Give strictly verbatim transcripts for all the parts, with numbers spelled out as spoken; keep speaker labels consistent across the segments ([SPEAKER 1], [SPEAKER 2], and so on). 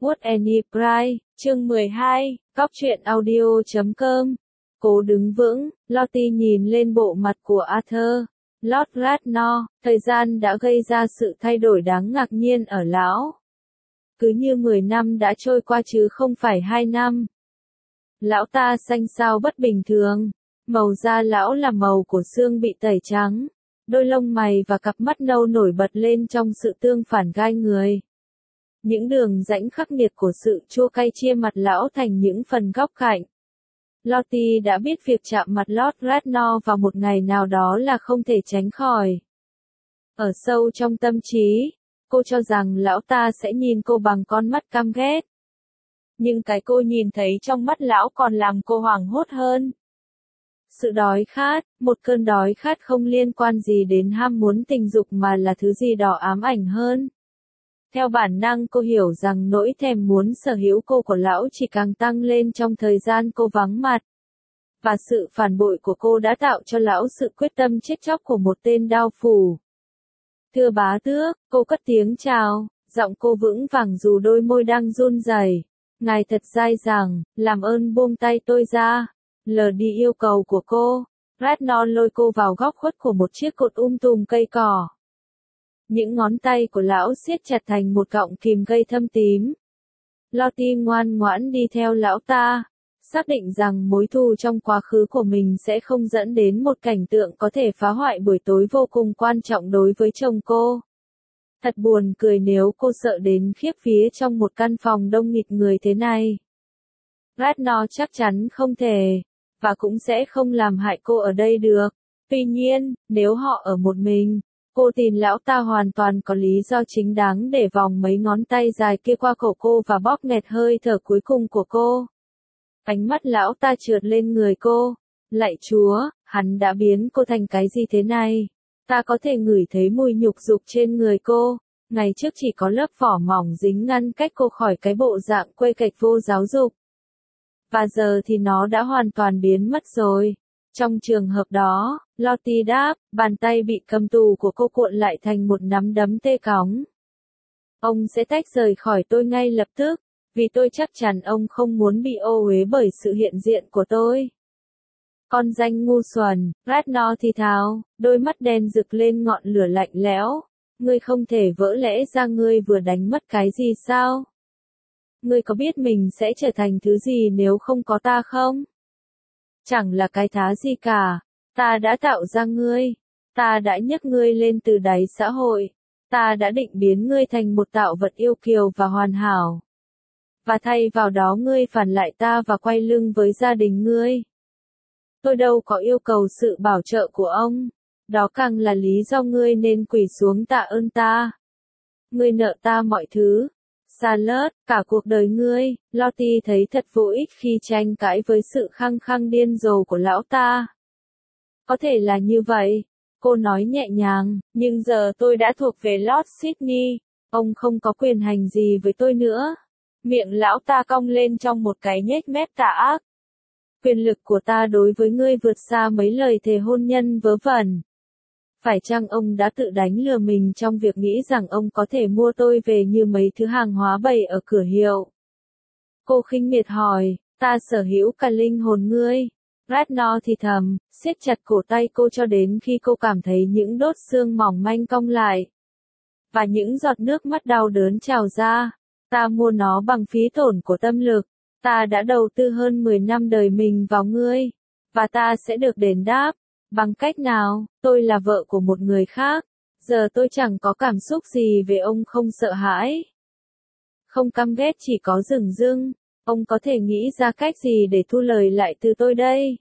[SPEAKER 1] What Any Price, chương mười hai, Cóc truyện audio chấm com. Cố đứng vững, Lottie nhìn lên bộ mặt của Arthur. Lord Radnor, thời gian đã gây ra sự thay đổi đáng ngạc nhiên ở lão. Cứ như mười năm đã trôi qua chứ không phải hai năm. Lão ta xanh xao bất bình thường. Màu da lão là màu của xương bị tẩy trắng. Đôi lông mày và cặp mắt nâu nổi bật lên trong sự tương phản gai người. Những đường rãnh khắc nghiệt của sự chua cay chia mặt lão thành những phần góc cạnh. Lottie đã biết việc chạm mặt Lord Radnor vào một ngày nào đó là không thể tránh khỏi. Ở sâu trong tâm trí, cô cho rằng lão ta sẽ nhìn cô bằng con mắt căm ghét. Nhưng cái cô nhìn thấy trong mắt lão còn làm cô hoảng hốt hơn. Sự đói khát, một cơn đói khát không liên quan gì đến ham muốn tình dục mà là thứ gì đó ám ảnh hơn. Theo bản năng cô hiểu rằng nỗi thèm muốn sở hữu cô của lão chỉ càng tăng lên trong thời gian cô vắng mặt. Và sự phản bội của cô đã tạo cho lão sự quyết tâm chết chóc của một tên đao phủ. Thưa bá tước, cô cất tiếng chào, giọng cô vững vàng dù đôi môi đang run rẩy. Ngài thật dai dẳng, làm ơn buông tay tôi ra. Lờ đi yêu cầu của cô, Radnor lôi cô vào góc khuất của một chiếc cột um tùm cây cỏ. Những ngón tay của lão siết chặt thành một cọng kìm cây thâm tím. Lottie ngoan ngoãn đi theo lão ta, xác định rằng mối thù trong quá khứ của mình sẽ không dẫn đến một cảnh tượng có thể phá hoại buổi tối vô cùng quan trọng đối với chồng cô. Thật buồn cười nếu cô sợ đến khiếp vía trong một căn phòng đông nghịt người thế này. Radnor chắc chắn không thể, và cũng sẽ không làm hại cô ở đây được. Tuy nhiên, nếu họ ở một mình, cô tin lão ta hoàn toàn có lý do chính đáng để vòng mấy ngón tay dài kia qua cổ cô và bóp nghẹt hơi thở cuối cùng của cô. Ánh mắt lão ta trượt lên người cô. Lạy Chúa, hắn đã biến cô thành cái gì thế này? Ta có thể ngửi thấy mùi nhục dục trên người cô. Ngày trước chỉ có lớp vỏ mỏng dính ngăn cách cô khỏi cái bộ dạng quê kệch vô giáo dục. Và giờ thì nó đã hoàn toàn biến mất rồi. Trong trường hợp đó, Lottie đáp, bàn tay bị cầm tù của cô cuộn lại thành một nắm đấm tê cóng. Ông sẽ tách rời khỏi tôi ngay lập tức, vì tôi chắc chắn ông không muốn bị ô uế bởi sự hiện diện của tôi. Con danh ngu xuẩn, Radnor thì thào, đôi mắt đen rực lên ngọn lửa lạnh lẽo. Ngươi không thể vỡ lẽ ra ngươi vừa đánh mất cái gì sao? Ngươi có biết mình sẽ trở thành thứ gì nếu không có ta không? Chẳng là cái thá gì cả. Ta đã tạo ra ngươi. Ta đã nhấc ngươi lên từ đáy xã hội. Ta đã định biến ngươi thành một tạo vật yêu kiều và hoàn hảo. Và thay vào đó ngươi phản lại ta và quay lưng với gia đình ngươi. Tôi đâu có yêu cầu sự bảo trợ của ông. Đó càng là lý do ngươi nên quỳ xuống tạ ơn ta. Ngươi nợ ta mọi thứ. Charlotte, cả cuộc đời ngươi. Lottie thấy thật vô ích khi tranh cãi với sự khăng khăng điên rồ của lão ta. Có thể là như vậy, cô nói nhẹ nhàng, nhưng giờ tôi đã thuộc về Lord Sydney, ông không có quyền hành gì với tôi nữa. Miệng lão ta cong lên trong một cái nhếch mép tà ác. Quyền lực của ta đối với ngươi vượt xa mấy lời thề hôn nhân vớ vẩn. Phải chăng ông đã tự đánh lừa mình trong việc nghĩ rằng ông có thể mua tôi về như mấy thứ hàng hóa bày ở cửa hiệu? Cô khinh miệt hỏi, ta sở hữu cả linh hồn ngươi. Radnor thì thầm, siết chặt cổ tay cô cho đến khi cô cảm thấy những đốt xương mỏng manh cong lại. Và những giọt nước mắt đau đớn trào ra. Ta mua nó bằng phí tổn của tâm lực. Ta đã đầu tư hơn mười năm đời mình vào ngươi. Và ta sẽ được đền đáp. Bằng cách nào, tôi là vợ của một người khác. Giờ tôi chẳng có cảm xúc gì về ông, không sợ hãi. Không căm ghét, chỉ có dửng dưng. Ông có thể nghĩ ra cách gì để thu lời lại từ tôi đây?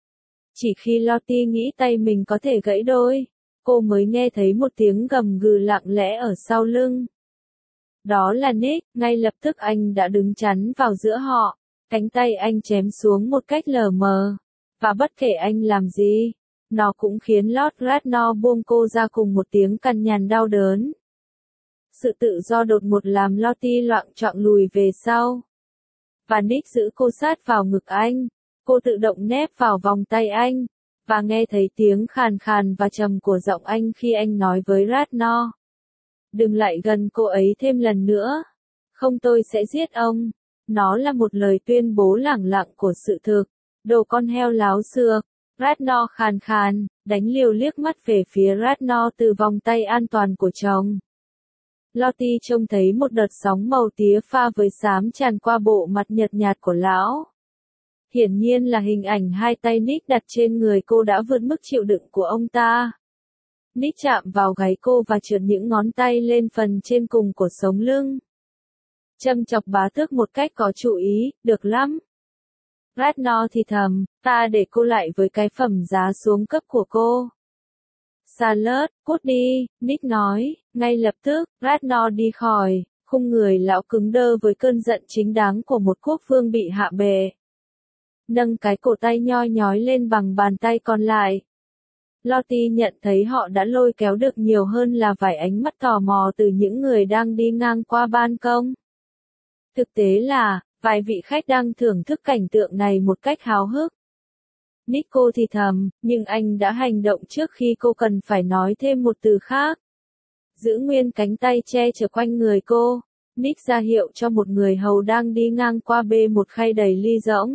[SPEAKER 1] Chỉ khi Lottie nghĩ tay mình có thể gãy đôi, cô mới nghe thấy một tiếng gầm gừ lặng lẽ ở sau lưng. Đó là Nick, ngay lập tức anh đã đứng chắn vào giữa họ, cánh tay anh chém xuống một cách lờ mờ. Và bất kể anh làm gì, nó cũng khiến Lord Radnor buông cô ra cùng một tiếng cằn nhằn đau đớn. Sự tự do đột ngột làm Lottie loạng choạng lùi về sau. Và Nick giữ cô sát vào ngực anh. Cô tự động nép vào vòng tay anh, và nghe thấy tiếng khàn khàn và trầm của giọng anh khi anh nói với Radnor. Đừng lại gần cô ấy thêm lần nữa. Không, tôi sẽ giết ông. Nó là một lời tuyên bố lẳng lặng của sự thực. Đồ con heo láo xược. Ratnor khàn khàn, đánh liều liếc mắt về phía Ratnor từ vòng tay an toàn của chồng. Lottie trông thấy một đợt sóng màu tía pha với xám tràn qua bộ mặt nhợt nhạt của lão. Hiển nhiên là hình ảnh hai tay Nick đặt trên người cô đã vượt mức chịu đựng của ông ta. Nick chạm vào gáy cô và trượt những ngón tay lên phần trên cùng của sống lưng. Châm chọc bá tước một cách có chủ ý, được lắm. Ratnor thì thầm, ta để cô lại với cái phẩm giá xuống cấp của cô. Salad, cút đi, Nick nói, ngay lập tức, Ratnor đi khỏi, khung người lão cứng đơ với cơn giận chính đáng của một quốc vương bị hạ bệ. Nâng cái cổ tay nhoi nhói lên bằng bàn tay còn lại. Lottie nhận thấy họ đã lôi kéo được nhiều hơn là vài ánh mắt tò mò từ những người đang đi ngang qua ban công. Thực tế là, vài vị khách đang thưởng thức cảnh tượng này một cách háo hức. Nico thì thầm, nhưng anh đã hành động trước khi cô cần phải nói thêm một từ khác. Giữ nguyên cánh tay che chở quanh người cô, Nick ra hiệu cho một người hầu đang đi ngang qua bê một khay đầy ly rỗng.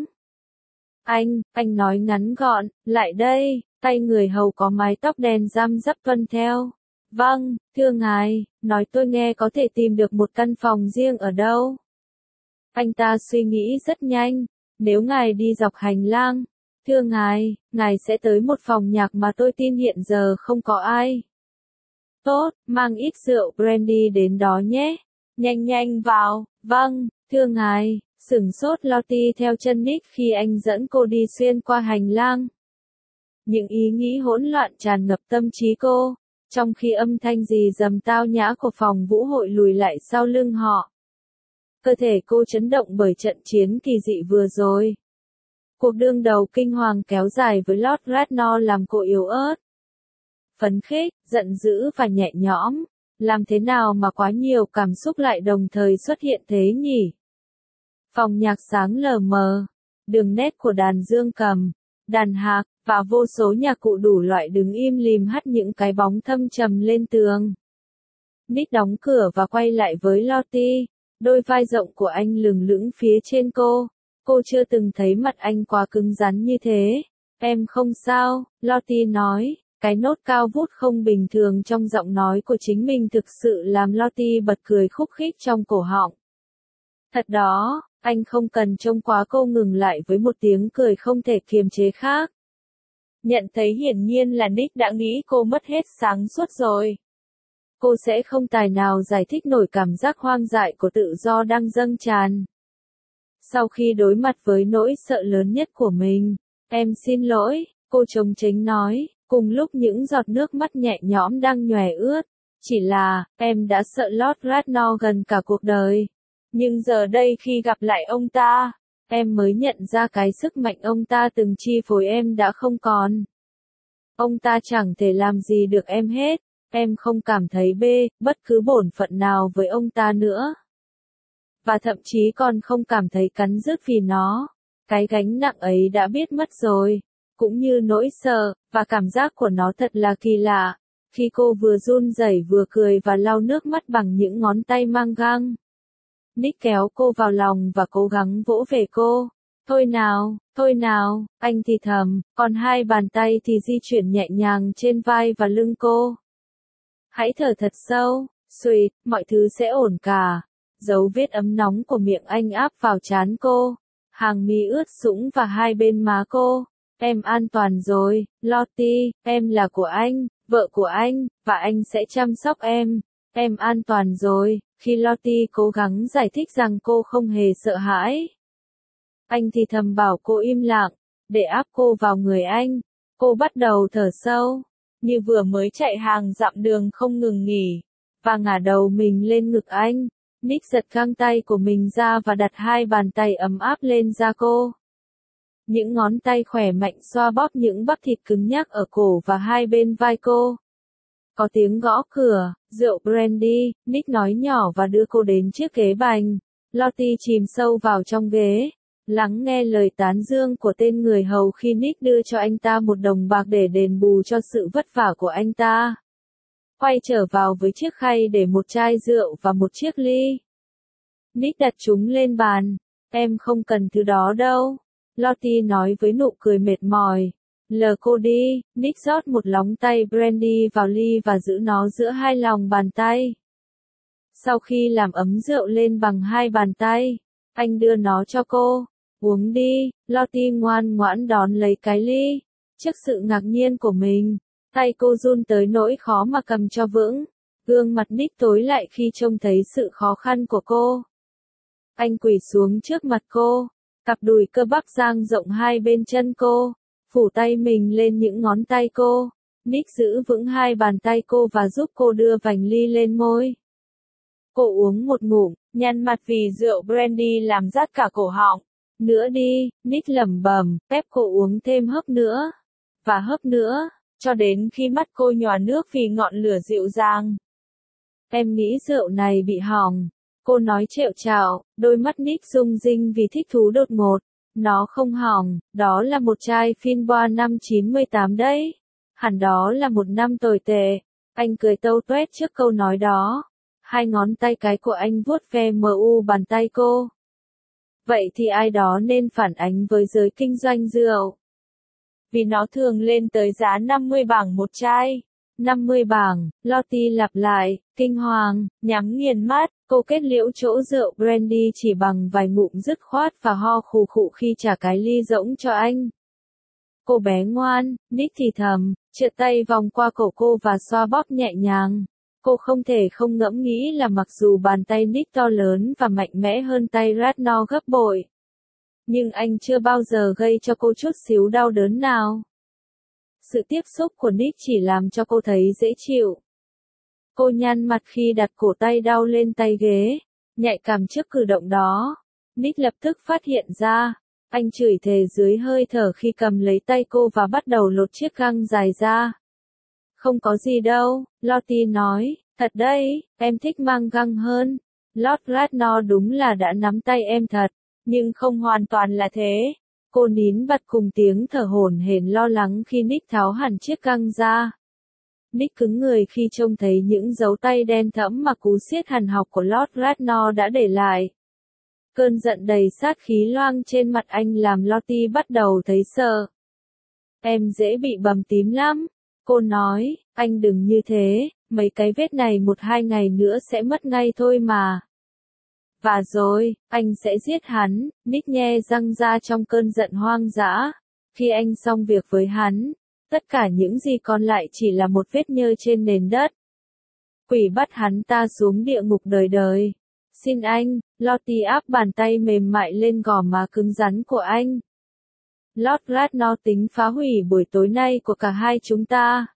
[SPEAKER 1] Anh, anh nói ngắn gọn, lại đây, tay người hầu có mái tóc đen răm rắp tuân theo. Vâng, thưa ngài, nói tôi nghe có thể tìm được một căn phòng riêng ở đâu. Anh ta suy nghĩ rất nhanh, nếu ngài đi dọc hành lang, thưa ngài, ngài sẽ tới một phòng nhạc mà tôi tin hiện giờ không có ai. Tốt, mang ít rượu brandy đến đó nhé. Nhanh nhanh vào, vâng, thưa ngài. Sửng sốt Lottie theo chân Nick khi anh dẫn cô đi xuyên qua hành lang. Những ý nghĩ hỗn loạn tràn ngập tâm trí cô, trong khi âm thanh rì rầm tao nhã của phòng vũ hội lùi lại sau lưng họ. Cơ thể cô chấn động bởi trận chiến kỳ dị vừa rồi. Cuộc đương đầu kinh hoàng kéo dài với Lord Ratnor làm cô yếu ớt. Phấn khích, giận dữ và nhẹ nhõm. Làm thế nào mà quá nhiều cảm xúc lại đồng thời xuất hiện thế nhỉ? Phòng nhạc sáng lờ mờ, đường nét của đàn dương cầm, đàn hạc, và vô số nhạc cụ đủ loại đứng im lìm hắt những cái bóng thâm trầm lên tường. Nick đóng cửa và quay lại với Lottie, đôi vai rộng của anh lừng lững phía trên cô. Cô chưa từng thấy mặt anh quá cứng rắn như thế. Em không sao, Lottie nói, cái nốt cao vút không bình thường trong giọng nói của chính mình thực sự làm Lottie bật cười khúc khích trong cổ họng. Thật đó, anh không cần trông quá, cô ngừng lại với một tiếng cười không thể kiềm chế khác. Nhận thấy hiển nhiên là Nick đã nghĩ cô mất hết sáng suốt rồi. Cô sẽ không tài nào giải thích nổi cảm giác hoang dại của tự do đang dâng tràn. Sau khi đối mặt với nỗi sợ lớn nhất của mình, em xin lỗi, cô trống tránh nói, cùng lúc những giọt nước mắt nhẹ nhõm đang nhòe ướt. Chỉ là, em đã sợ Lord Ratnor gần cả cuộc đời. Nhưng giờ đây khi gặp lại ông ta, em mới nhận ra cái sức mạnh ông ta từng chi phối em đã không còn. Ông ta chẳng thể làm gì được em hết, em không cảm thấy bê, bất cứ bổn phận nào với ông ta nữa. Và thậm chí còn không cảm thấy cắn rứt vì nó. Cái gánh nặng ấy đã biết mất rồi, cũng như nỗi sợ, và cảm giác của nó thật là kỳ lạ. Khi cô vừa run rẩy vừa cười và lau nước mắt bằng những ngón tay mang găng. Nick kéo cô vào lòng và cố gắng vỗ về cô. Thôi nào, thôi nào, anh thì thầm, còn hai bàn tay thì di chuyển nhẹ nhàng trên vai và lưng cô. Hãy thở thật sâu, sweet, mọi thứ sẽ ổn cả. Dấu vết ấm nóng của miệng anh áp vào trán cô. Hàng mi ướt sũng và hai bên má cô. Em an toàn rồi, Lottie, em là của anh, vợ của anh, và anh sẽ chăm sóc em. Em an toàn rồi. Khi Lottie cố gắng giải thích rằng cô không hề sợ hãi, anh thì thầm bảo cô im lặng, để áp cô vào người anh. Cô bắt đầu thở sâu, như vừa mới chạy hàng dặm đường không ngừng nghỉ, và ngả đầu mình lên ngực anh. Nick giật găng tay của mình ra và đặt hai bàn tay ấm áp lên da cô. Những ngón tay khỏe mạnh xoa bóp những bắp thịt cứng nhắc ở cổ và hai bên vai cô. Có tiếng gõ cửa, rượu brandy, Nick nói nhỏ và đưa cô đến chiếc ghế bành. Lottie chìm sâu vào trong ghế, lắng nghe lời tán dương của tên người hầu khi Nick đưa cho anh ta một đồng bạc để đền bù cho sự vất vả của anh ta. Quay trở vào với chiếc khay để một chai rượu và một chiếc ly. Nick đặt chúng lên bàn. Em không cần thứ đó đâu. Lottie nói với nụ cười mệt mỏi. Lờ cô đi. Nick rót một lóng tay brandy vào ly và giữ nó giữa hai lòng bàn tay. Sau khi làm ấm rượu lên bằng hai bàn tay, anh đưa nó cho cô. Uống đi. Lottie ngoan ngoãn đón lấy cái ly. Trước sự ngạc nhiên của mình, tay cô run tới nỗi khó mà cầm cho vững. Gương mặt Nick tối lại khi trông thấy sự khó khăn của cô. Anh quỳ xuống trước mặt cô, cặp đùi cơ bắp dang rộng hai bên chân cô, phủ tay mình lên những ngón tay cô. Nick giữ vững hai bàn tay cô và giúp cô đưa vành ly lên môi. Cô uống một ngụm, nhăn mặt vì rượu brandy làm rát cả cổ họng. Nữa đi, Nick lẩm bẩm, ép cô uống thêm hớp nữa. Và hớp nữa, cho đến khi mắt cô nhòa nước vì ngọn lửa dịu dàng. Em nghĩ rượu này bị hỏng. Cô nói trệu trạo, đôi mắt Nick rung rinh vì thích thú đột ngột. Nó không hỏng, đó là một chai Finboa năm chín mươi tám đấy. Hẳn đó là một năm tồi tệ. Anh cười tâu tuét trước câu nói đó. Hai ngón tay cái của anh vuốt ve mờ u bàn tay cô. Vậy thì ai đó nên phản ánh với giới kinh doanh rượu. Vì nó thường lên tới giá năm mươi bảng một chai. năm mươi bảng, Lottie lặp lại, kinh hoàng, nhắm nghiền mắt, cô kết liễu chỗ rượu brandy chỉ bằng vài ngụm dứt khoát và ho khù khụ khi trả cái ly rỗng cho anh. Cô bé ngoan, Nick thì thầm, trượt tay vòng qua cổ cô và xoa bóp nhẹ nhàng. Cô không thể không ngẫm nghĩ là mặc dù bàn tay Nick to lớn và mạnh mẽ hơn tay Ratnor gấp bội, nhưng anh chưa bao giờ gây cho cô chút xíu đau đớn nào. Sự tiếp xúc của Nick chỉ làm cho cô thấy dễ chịu. Cô nhăn mặt khi đặt cổ tay đau lên tay ghế, nhạy cảm trước cử động đó. Nick lập tức phát hiện ra. Anh chửi thề dưới hơi thở khi cầm lấy tay cô và bắt đầu lột chiếc găng dài ra. Không có gì đâu, Lottie nói, thật đấy, em thích mang găng hơn. Lord Ratnor đúng là đã nắm tay em thật, nhưng không hoàn toàn là thế. Cô nín bật cùng tiếng thở hổn hển lo lắng khi Nick tháo hẳn chiếc găng ra. Nick cứng người khi trông thấy những dấu tay đen thẫm mà cú siết hằn học của Lord Ratnor đã để lại. Cơn giận đầy sát khí loang trên mặt anh làm Lottie bắt đầu thấy sợ. Em dễ bị bầm tím lắm. Cô nói, anh đừng như thế, mấy cái vết này một hai ngày nữa sẽ mất ngay thôi mà. Và rồi, anh sẽ giết hắn. Nick nhe răng ra trong cơn giận hoang dã. Khi anh xong việc với hắn, tất cả những gì còn lại chỉ là một vết nhơ trên nền đất. Quỷ bắt hắn ta xuống địa ngục đời đời. Xin anh, Lottie áp bàn tay mềm mại lên gò má cứng rắn của anh. Lord Ratnor tính phá hủy buổi tối nay của cả hai chúng ta.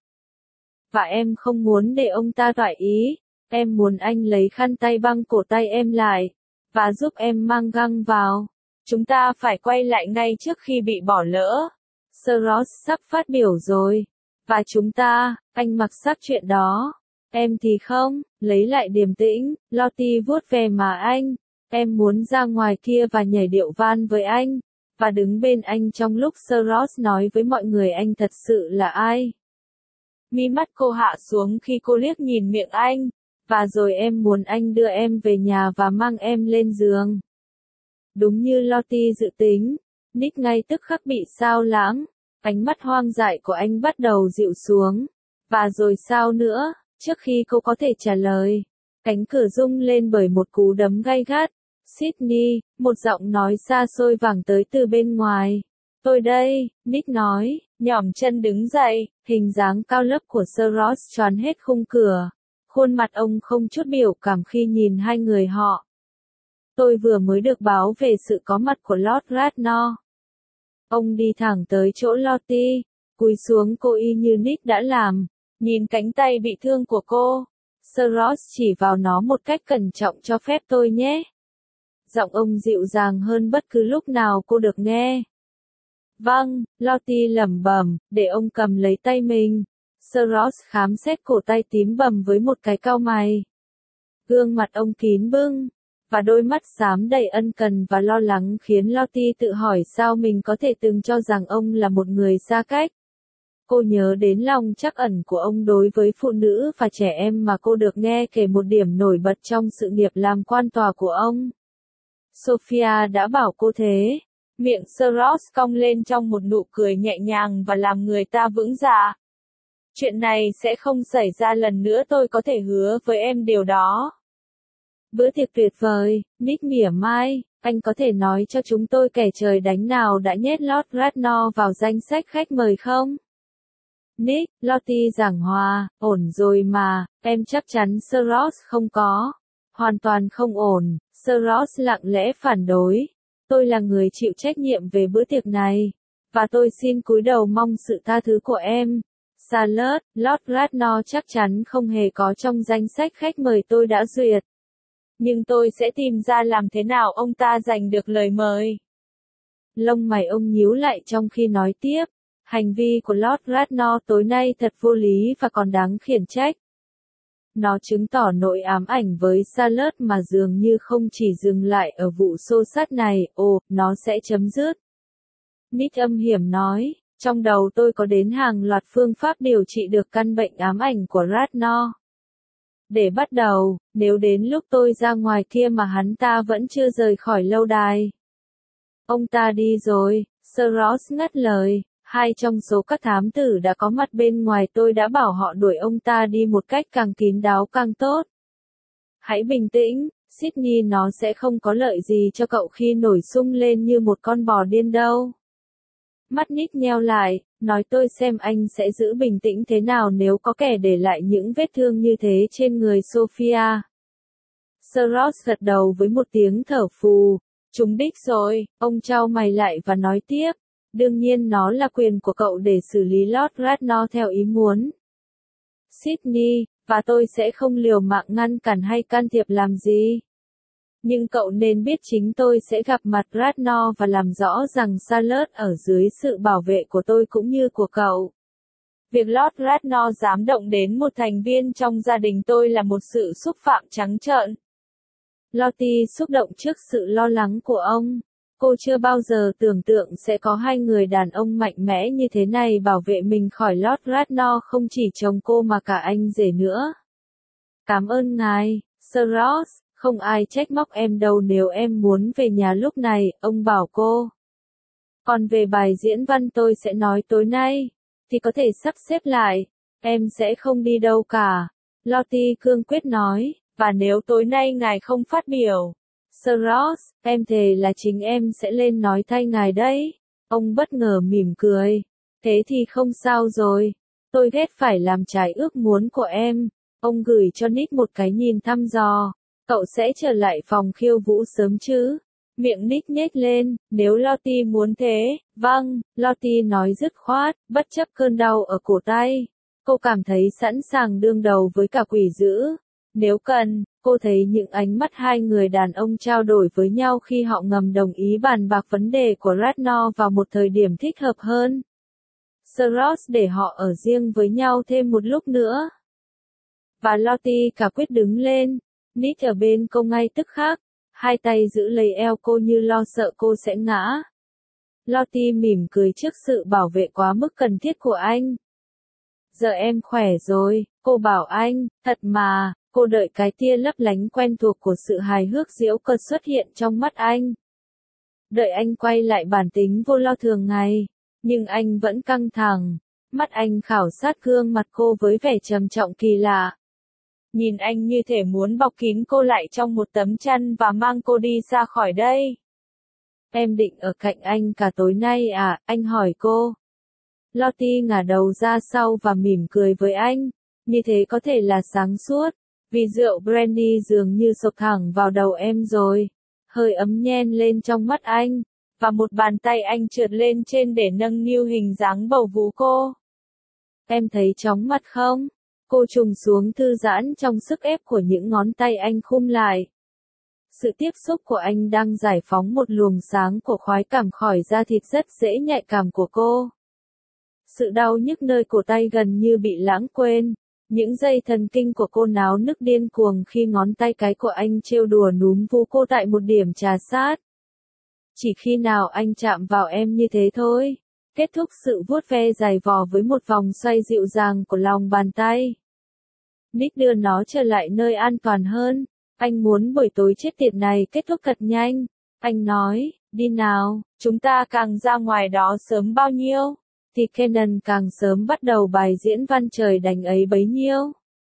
[SPEAKER 1] Và em không muốn để ông ta toại ý. Em muốn anh lấy khăn tay băng cổ tay em lại, và giúp em mang găng vào. Chúng ta phải quay lại ngay trước khi bị bỏ lỡ. Sir Ross sắp phát biểu rồi. Và chúng ta, anh mặc sắc chuyện đó. Em thì không, lấy lại điềm tĩnh, Lottie vuốt về má anh. Em muốn ra ngoài kia và nhảy điệu van với anh. Và đứng bên anh trong lúc Sir Ross nói với mọi người anh thật sự là ai. Mí mắt cô hạ xuống khi cô liếc nhìn miệng anh. Và rồi em muốn anh đưa em về nhà và mang em lên giường. Đúng như Lottie dự tính, Nick ngay tức khắc bị sao lãng. Ánh mắt hoang dại của anh bắt đầu dịu xuống. Và rồi sao nữa, trước khi cô có thể trả lời. Cánh cửa rung lên bởi một cú đấm gay gắt. Sydney, một giọng nói xa xôi vẳng tới từ bên ngoài. Tôi đây, Nick nói, nhỏm chân đứng dậy, hình dáng cao lấp của Sir Ross choán hết khung cửa. Khuôn mặt ông không chút biểu cảm khi nhìn hai người họ. Tôi vừa mới được báo về sự có mặt của Lord Ratnor. Ông đi thẳng tới chỗ Lottie, cúi xuống cô y như Nick đã làm, nhìn cánh tay bị thương của cô. Sir Ross chỉ vào nó một cách cẩn trọng cho phép tôi nhé. Giọng ông dịu dàng hơn bất cứ lúc nào cô được nghe. Vâng, Lottie lẩm bẩm, để ông cầm lấy tay mình. Sir Ross khám xét cổ tay tím bầm với một cái cau mày. Gương mặt ông kín bưng, và đôi mắt xám đầy ân cần và lo lắng khiến Lottie tự hỏi sao mình có thể từng cho rằng ông là một người xa cách. Cô nhớ đến lòng trắc ẩn của ông đối với phụ nữ và trẻ em mà cô được nghe kể một điểm nổi bật trong sự nghiệp làm quan tòa của ông. Sophia đã bảo cô thế. Miệng Sir Ross cong lên trong một nụ cười nhẹ nhàng và làm người ta vững dạ. Chuyện này sẽ không xảy ra lần nữa, tôi có thể hứa với em điều đó. Bữa tiệc tuyệt vời, Nick mỉa mai, anh có thể nói cho chúng tôi kẻ trời đánh nào đã nhét Lord Radnor vào danh sách khách mời không? Nick, Lottie giảng hòa, ổn rồi mà, em chắc chắn Sir Ross không có. Hoàn toàn không ổn, Sir Ross lặng lẽ phản đối. Tôi là người chịu trách nhiệm về bữa tiệc này, và tôi xin cúi đầu mong sự tha thứ của em. Charlotte, Lord Radnor chắc chắn không hề có trong danh sách khách mời tôi đã duyệt. Nhưng tôi sẽ tìm ra làm thế nào ông ta giành được lời mời. Lông mày ông nhíu lại trong khi nói tiếp. Hành vi của Lord Radnor tối nay thật vô lý và còn đáng khiển trách. Nó chứng tỏ nỗi ám ảnh với Charlotte mà dường như không chỉ dừng lại ở vụ xô xát này, ồ, nó sẽ chấm dứt. Nick âm hiểm nói, trong đầu tôi có đến hàng loạt phương pháp điều trị được căn bệnh ám ảnh của Radnor. Để bắt đầu, nếu đến lúc tôi ra ngoài kia mà hắn ta vẫn chưa rời khỏi lâu đài. Ông ta đi rồi, Sir Ross ngắt lời. Hai trong số các thám tử đã có mặt bên ngoài, tôi đã bảo họ đuổi ông ta đi một cách càng kín đáo càng tốt. Hãy bình tĩnh, Sydney, nó sẽ không có lợi gì cho cậu khi nổi sung lên như một con bò điên đâu. Mắt Nick nheo lại, nói tôi xem anh sẽ giữ bình tĩnh thế nào nếu có kẻ để lại những vết thương như thế trên người Sophia. Sir Ross gật đầu với một tiếng thở phù. Trúng đích rồi, ông chau mày lại và nói tiếp. Đương nhiên nó là quyền của cậu để xử lý Lord Radnor theo ý muốn. Sydney, và tôi sẽ không liều mạng ngăn cản hay can thiệp làm gì. Nhưng cậu nên biết chính tôi sẽ gặp mặt Radnor và làm rõ rằng Charlotte ở dưới sự bảo vệ của tôi cũng như của cậu. Việc Lord Radnor dám động đến một thành viên trong gia đình tôi là một sự xúc phạm trắng trợn. Lottie xúc động trước sự lo lắng của ông. Cô chưa bao giờ tưởng tượng sẽ có hai người đàn ông mạnh mẽ như thế này bảo vệ mình khỏi Lord Radnor, không chỉ chồng cô mà cả anh rể nữa. Cảm ơn ngài, Sir Ross, không ai trách móc em đâu nếu em muốn về nhà lúc này, ông bảo cô. Còn về bài diễn văn tôi sẽ nói tối nay, thì có thể sắp xếp lại, em sẽ không đi đâu cả. Lottie cương quyết nói, và nếu tối nay ngài không phát biểu, Sir Ross, em thề là chính em sẽ lên nói thay ngài đấy. Ông bất ngờ mỉm cười. Thế thì không sao rồi. Tôi ghét phải làm trái ước muốn của em. Ông gửi cho Nick một cái nhìn thăm dò. Cậu sẽ trở lại phòng khiêu vũ sớm chứ? Miệng Nick nhếch lên, nếu Lottie muốn thế. Vâng, Lottie nói dứt khoát, bất chấp cơn đau ở cổ tay. Cô cảm thấy sẵn sàng đương đầu với cả quỷ dữ. Nếu cần, cô thấy những ánh mắt hai người đàn ông trao đổi với nhau khi họ ngầm đồng ý bàn bạc vấn đề của Radnor vào một thời điểm thích hợp hơn. Sir Ross để họ ở riêng với nhau thêm một lúc nữa. Và Lottie cả quyết đứng lên. Nick ở bên cô ngay tức khắc, hai tay giữ lấy eo cô như lo sợ cô sẽ ngã. Lottie mỉm cười trước sự bảo vệ quá mức cần thiết của anh. Giờ em khỏe rồi, cô bảo anh, thật mà. Cô đợi cái tia lấp lánh quen thuộc của sự hài hước giễu cợt xuất hiện trong mắt anh. Đợi anh quay lại bản tính vô lo thường ngày. Nhưng anh vẫn căng thẳng. Mắt anh khảo sát gương mặt cô với vẻ trầm trọng kỳ lạ. Nhìn anh như thể muốn bọc kín cô lại trong một tấm chăn và mang cô đi ra khỏi đây. Em định ở cạnh anh cả tối nay à? Anh hỏi cô. Lottie ngả đầu ra sau và mỉm cười với anh. Như thế có thể là sáng suốt. Vì rượu brandy dường như sộc thẳng vào đầu em rồi. Hơi ấm nhen lên trong mắt anh. Và một bàn tay anh trượt lên trên để nâng niu hình dáng bầu vú cô. Em thấy chóng mặt không? Cô trùng xuống thư giãn trong sức ép của những ngón tay anh khum lại. Sự tiếp xúc của anh đang giải phóng một luồng sáng của khoái cảm khỏi da thịt rất dễ nhạy cảm của cô. Sự đau nhức nơi cổ tay gần như bị lãng quên. Những dây thần kinh của cô náo nức điên cuồng khi ngón tay cái của anh trêu đùa núm vú cô tại một điểm trà sát. Chỉ khi nào anh chạm vào em như thế thôi. Kết thúc sự vuốt ve dày vò với một vòng xoay dịu dàng của lòng bàn tay. Nick đưa nó trở lại nơi an toàn hơn. Anh muốn buổi tối chết tiệt này kết thúc thật nhanh. Anh nói, đi nào, chúng ta càng ra ngoài đó sớm bao nhiêu, thì Kenan càng sớm bắt đầu bài diễn văn trời đánh ấy bấy nhiêu.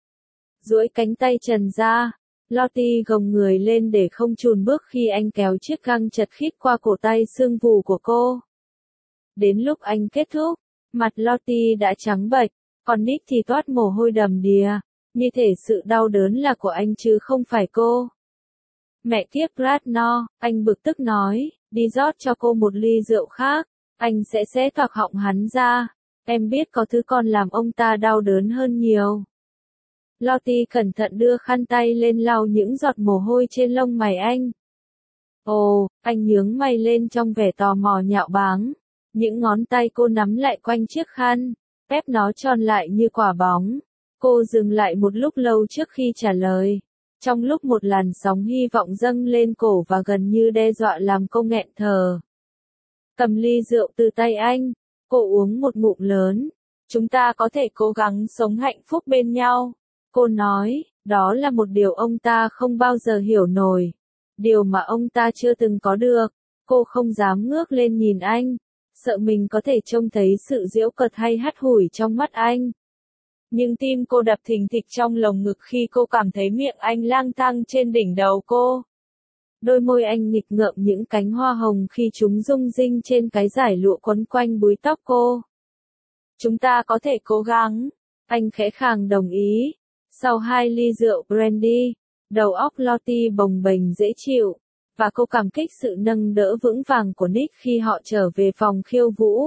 [SPEAKER 1] Duỗi cánh tay trần ra, Lottie gồng người lên để không chùn bước khi anh kéo chiếc găng chật khít qua cổ tay sưng vù của cô. Đến lúc anh kết thúc, mặt Lottie đã trắng bệch, còn Nick thì toát mồ hôi đầm đìa, như thể sự đau đớn là của anh chứ không phải cô. Mẹ kiếp Ratnor, anh bực tức nói, đi rót cho cô một ly rượu khác, anh sẽ xé toạc họng hắn ra, em biết có thứ còn làm ông ta đau đớn hơn nhiều. Lottie cẩn thận đưa khăn tay lên lau những giọt mồ hôi trên lông mày anh. Ồ, anh nhướng mày lên trong vẻ tò mò nhạo báng. Những ngón tay cô nắm lại quanh chiếc khăn, ép nó tròn lại như quả bóng. Cô dừng lại một lúc lâu trước khi trả lời. Trong lúc một làn sóng hy vọng dâng lên cổ và gần như đe dọa làm cô nghẹn thở. Cầm ly rượu từ tay anh, cô uống một ngụm lớn. Chúng ta có thể cố gắng sống hạnh phúc bên nhau. Cô nói, đó là một điều ông ta không bao giờ hiểu nổi. Điều mà ông ta chưa từng có được. Cô không dám ngước lên nhìn anh, sợ mình có thể trông thấy sự giễu cợt hay hắt hủi trong mắt anh. Nhưng tim cô đập thình thịch trong lồng ngực khi cô cảm thấy miệng anh lang thang trên đỉnh đầu cô. Đôi môi anh nghịch ngợm những cánh hoa hồng khi chúng rung rinh trên cái dải lụa quấn quanh búi tóc cô. Chúng ta có thể cố gắng. Anh khẽ khàng đồng ý. Sau hai ly rượu brandy, đầu óc Lottie bồng bềnh dễ chịu, và cô cảm kích sự nâng đỡ vững vàng của Nick khi họ trở về phòng khiêu vũ.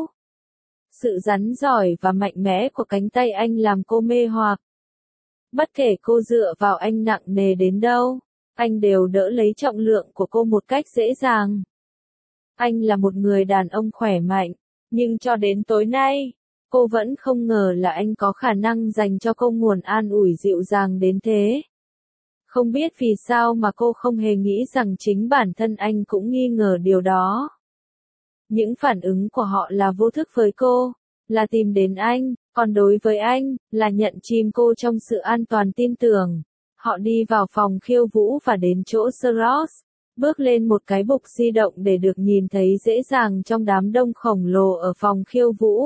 [SPEAKER 1] Sự rắn giỏi và mạnh mẽ của cánh tay anh làm cô mê hoặc. Bất kể cô dựa vào anh nặng nề đến đâu, anh đều đỡ lấy trọng lượng của cô một cách dễ dàng. Anh là một người đàn ông khỏe mạnh, nhưng cho đến tối nay, cô vẫn không ngờ là anh có khả năng dành cho cô nguồn an ủi dịu dàng đến thế. Không biết vì sao mà cô không hề nghĩ rằng chính bản thân anh cũng nghi ngờ điều đó. Những phản ứng của họ là vô thức với cô, là tìm đến anh, còn đối với anh, là nhận chìm cô trong sự an toàn tin tưởng. Họ đi vào phòng khiêu vũ và đến chỗ Sross, bước lên một cái bục di động để được nhìn thấy dễ dàng trong đám đông khổng lồ ở phòng khiêu vũ.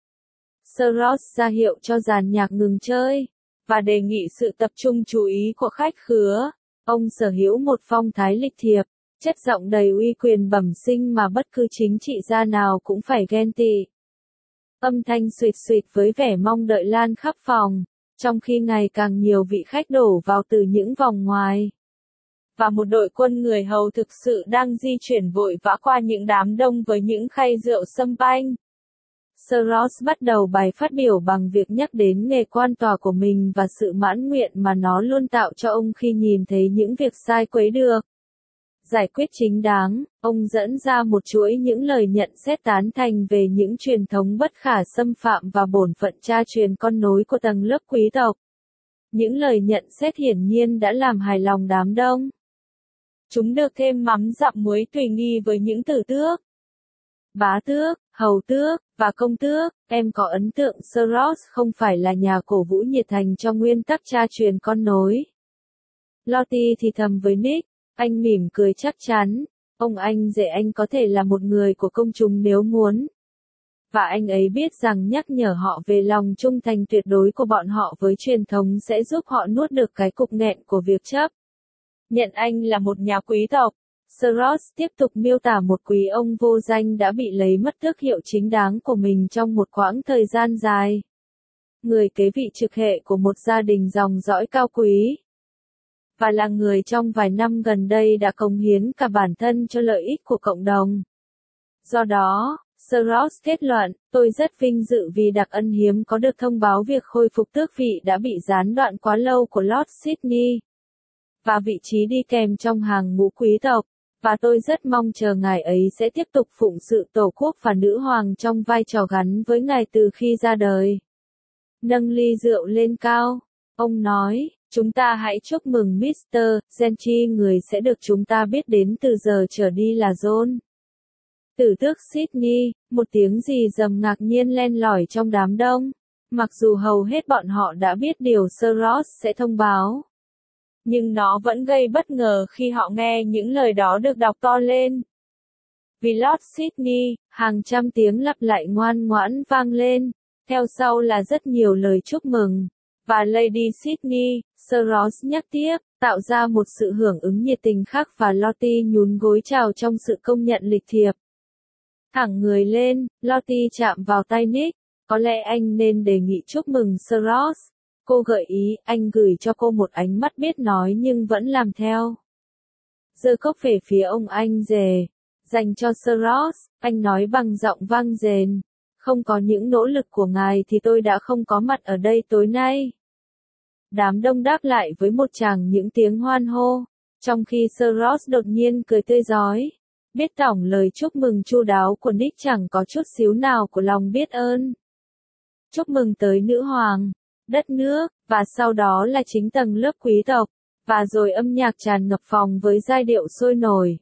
[SPEAKER 1] Sross ra hiệu cho dàn nhạc ngừng chơi, và đề nghị sự tập trung chú ý của khách khứa. Ông sở hữu một phong thái lịch thiệp, chất giọng đầy uy quyền bẩm sinh mà bất cứ chính trị gia nào cũng phải ghen tị. Âm thanh suỵt suỵt với vẻ mong đợi lan khắp phòng, trong khi ngày càng nhiều vị khách đổ vào từ những vòng ngoài. Và một đội quân người hầu thực sự đang di chuyển vội vã qua những đám đông với những khay rượu champagne. Sross bắt đầu bài phát biểu bằng việc nhắc đến nghề quan tòa của mình và sự mãn nguyện mà nó luôn tạo cho ông khi nhìn thấy những việc sai quấy được giải quyết chính đáng. Ông dẫn ra một chuỗi những lời nhận xét tán thành về những truyền thống bất khả xâm phạm và bổn phận cha truyền con nối của tầng lớp quý tộc. Những lời nhận xét hiển nhiên đã làm hài lòng đám đông. Chúng được thêm mắm dặm muối tùy nghi với những từ tước, bá tước, hầu tước, và công tước. Em có ấn tượng Sross không phải là nhà cổ vũ nhiệt thành cho nguyên tắc cha truyền con nối. Lottie thì thầm với Nick, anh mỉm cười chắc chắn, ông anh rể anh có thể là một người của công chúng nếu muốn. Và anh ấy biết rằng nhắc nhở họ về lòng trung thành tuyệt đối của bọn họ với truyền thống sẽ giúp họ nuốt được cái cục nghẹn của việc chấp nhận anh là một nhà quý tộc. Sross tiếp tục miêu tả một quý ông vô danh đã bị lấy mất tước hiệu chính đáng của mình trong một quãng thời gian dài. Người kế vị trực hệ của một gia đình dòng dõi cao quý. Và là người trong vài năm gần đây đã cống hiến cả bản thân cho lợi ích của cộng đồng. Do đó, Sross kết luận, tôi rất vinh dự vì đặc ân hiếm có được thông báo việc khôi phục tước vị đã bị gián đoạn quá lâu của Lord Sydney. Và vị trí đi kèm trong hàng ngũ quý tộc. Và tôi rất mong chờ ngài ấy sẽ tiếp tục phụng sự tổ quốc và nữ hoàng trong vai trò gắn với ngài từ khi ra đời. Nâng ly rượu lên cao, ông nói, chúng ta hãy chúc mừng mít tơ Gentry, người sẽ được chúng ta biết đến từ giờ trở đi là John. Tử tước Sydney, một tiếng gì rầm ngạc nhiên len lỏi trong đám đông, mặc dù hầu hết bọn họ đã biết điều Sross sẽ thông báo. Nhưng nó vẫn gây bất ngờ khi họ nghe những lời đó được đọc to lên. Vì Lord Sydney, hàng trăm tiếng lặp lại ngoan ngoãn vang lên, theo sau là rất nhiều lời chúc mừng. Và Lady Sydney, Sir Ross nhắc tiếp, tạo ra một sự hưởng ứng nhiệt tình khác và Lottie nhún gối chào trong sự công nhận lịch thiệp. Thẳng người lên, Lottie chạm vào tay Nick, có lẽ anh nên đề nghị chúc mừng Sir Ross. Cô gợi ý, anh gửi cho cô một ánh mắt biết nói nhưng vẫn làm theo. Giơ cốc về phía ông anh rể. Dành cho Sir Ross, anh nói bằng giọng vang dền. Không có những nỗ lực của ngài thì tôi đã không có mặt ở đây tối nay. Đám đông đáp lại với một tràng những tiếng hoan hô, trong khi Sir Ross đột nhiên cười tươi rói. Biết tổng lời chúc mừng chu đáo của Nick chẳng có chút xíu nào của lòng biết ơn. Chúc mừng tới nữ hoàng, đất nước, và sau đó là chính tầng lớp quý tộc, và rồi âm nhạc tràn ngập phòng với giai điệu sôi nổi.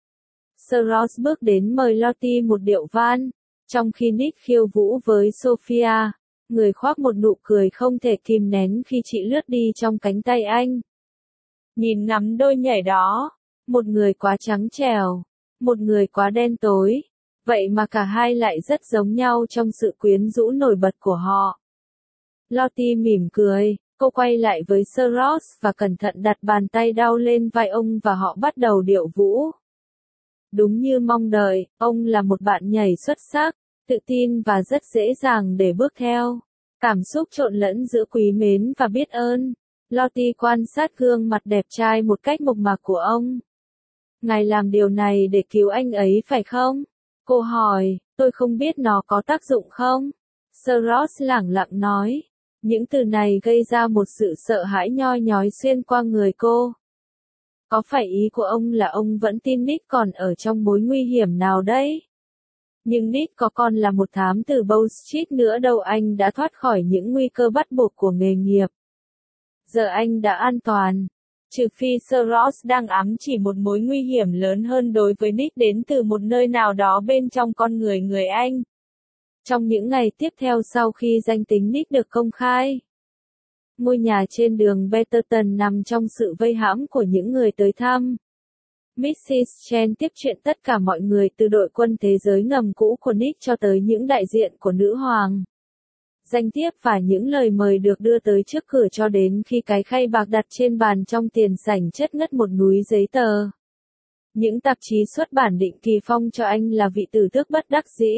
[SPEAKER 1] Sir Ross bước đến mời Lottie một điệu van, trong khi Nick khiêu vũ với Sophia, người khoác một nụ cười không thể kìm nén khi chị lướt đi trong cánh tay anh. Nhìn ngắm đôi nhảy đó, một người quá trắng trẻo, một người quá đen tối, vậy mà cả hai lại rất giống nhau trong sự quyến rũ nổi bật của họ. Lottie mỉm cười, cô quay lại với Sir Ross và cẩn thận đặt bàn tay đau lên vai ông và họ bắt đầu điệu vũ. Đúng như mong đợi, ông là một bạn nhảy xuất sắc, tự tin và rất dễ dàng để bước theo. Cảm xúc trộn lẫn giữa quý mến và biết ơn. Lottie quan sát gương mặt đẹp trai một cách mộc mạc của ông. Ngài làm điều này để cứu anh ấy phải không? Cô hỏi, tôi không biết nó có tác dụng không? Sir Ross lẳng lặng nói. Những từ này gây ra một sự sợ hãi nhoi nhói xuyên qua người cô. Có phải ý của ông là ông vẫn tin Nick còn ở trong mối nguy hiểm nào đấy? Nhưng Nick có còn là một thám tử Bow Street nữa đâu, anh đã thoát khỏi những nguy cơ bắt buộc của nghề nghiệp. Giờ anh đã an toàn. Trừ phi Sir Ross đang ám chỉ một mối nguy hiểm lớn hơn đối với Nick đến từ một nơi nào đó bên trong con người người Anh. Trong những ngày tiếp theo sau khi danh tính Nick được công khai, ngôi nhà trên đường Betterton nằm trong sự vây hãm của những người tới thăm. mít xít Chen tiếp chuyện tất cả mọi người từ đội quân thế giới ngầm cũ của Nick cho tới những đại diện của nữ hoàng. Danh thiếp và những lời mời được đưa tới trước cửa cho đến khi cái khay bạc đặt trên bàn trong tiền sảnh chất ngất một núi giấy tờ. Những tạp chí xuất bản định kỳ phong cho anh là vị tử tước bất đắc dĩ.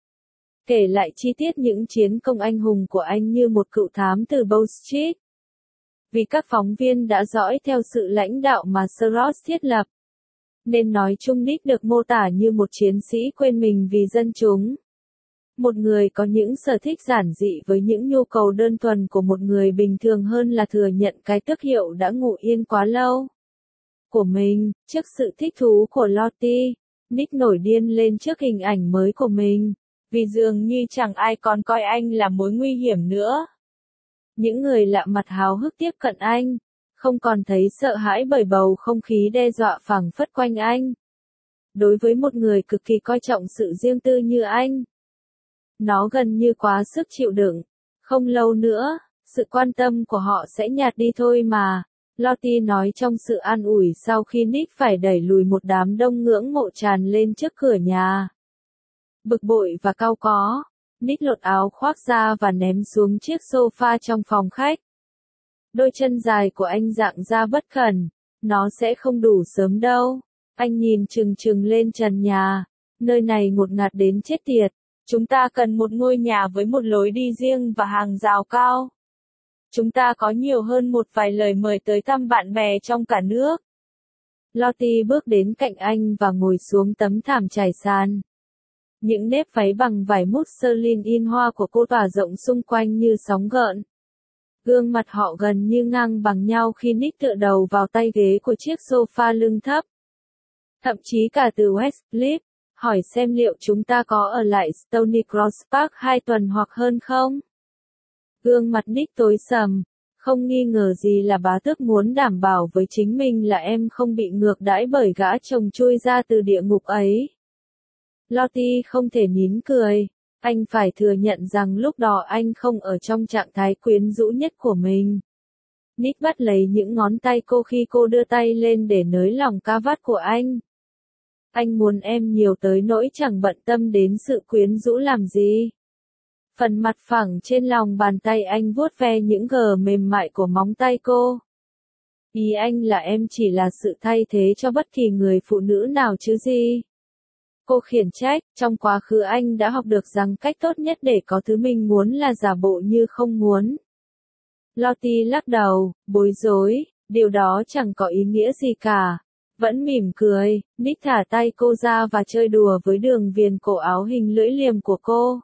[SPEAKER 1] Kể lại chi tiết những chiến công anh hùng của anh như một cựu thám từ Bow Street. Vì các phóng viên đã dõi theo sự lãnh đạo mà Sir Ross thiết lập, nên nói chung Nick được mô tả như một chiến sĩ quên mình vì dân chúng. Một người có những sở thích giản dị với những nhu cầu đơn thuần của một người bình thường hơn là thừa nhận cái tước hiệu đã ngủ yên quá lâu của mình. Trước sự thích thú của Lottie, Nick nổi điên lên trước hình ảnh mới của mình, vì dường như chẳng ai còn coi anh là mối nguy hiểm nữa. Những người lạ mặt háo hức tiếp cận anh, không còn thấy sợ hãi bởi bầu không khí đe dọa phảng phất quanh anh. Đối với một người cực kỳ coi trọng sự riêng tư như anh, nó gần như quá sức chịu đựng. Không lâu nữa, sự quan tâm của họ sẽ nhạt đi thôi mà, Lottie nói trong sự an ủi sau khi Nick phải đẩy lùi một đám đông ngưỡng mộ tràn lên trước cửa nhà. Bực bội và cau có, Nick lột áo khoác ra và ném xuống chiếc sofa trong phòng khách. Đôi chân dài của anh dạng ra bất khẩn, nó sẽ không đủ sớm đâu. Anh nhìn chừng chừng lên trần nhà, nơi này ngột ngạt đến chết tiệt. Chúng ta cần một ngôi nhà với một lối đi riêng và hàng rào cao. Chúng ta có nhiều hơn một vài lời mời tới thăm bạn bè trong cả nước. Lottie bước đến cạnh anh và ngồi xuống tấm thảm trải sàn. Những nếp váy bằng vải muslin in hoa của cô tỏa rộng xung quanh như sóng gợn. Gương mặt họ gần như ngang bằng nhau khi Nick tựa đầu vào tay ghế của chiếc sofa lưng thấp. Thậm chí cả từ Westcliff, hỏi xem liệu chúng ta có ở lại Stony Cross Park hai tuần hoặc hơn không? Gương mặt Nick tối sầm, không nghi ngờ gì là bá tước muốn đảm bảo với chính mình là em không bị ngược đãi bởi gã chồng chui ra từ địa ngục ấy. Lottie không thể nín cười, anh phải thừa nhận rằng lúc đó anh không ở trong trạng thái quyến rũ nhất của mình. Nick bắt lấy những ngón tay cô khi cô đưa tay lên để nới lỏng ca vát của anh. Anh muốn em nhiều tới nỗi chẳng bận tâm đến sự quyến rũ làm gì. Phần mặt phẳng trên lòng bàn tay anh vuốt ve những gờ mềm mại của móng tay cô. Ý anh là em chỉ là sự thay thế cho bất kỳ người phụ nữ nào chứ gì. Cô khiển trách, trong quá khứ anh đã học được rằng cách tốt nhất để có thứ mình muốn là giả bộ như không muốn. Lottie lắc đầu, bối rối, điều đó chẳng có ý nghĩa gì cả. Vẫn mỉm cười, Nick thả tay cô ra và chơi đùa với đường viền cổ áo hình lưỡi liềm của cô.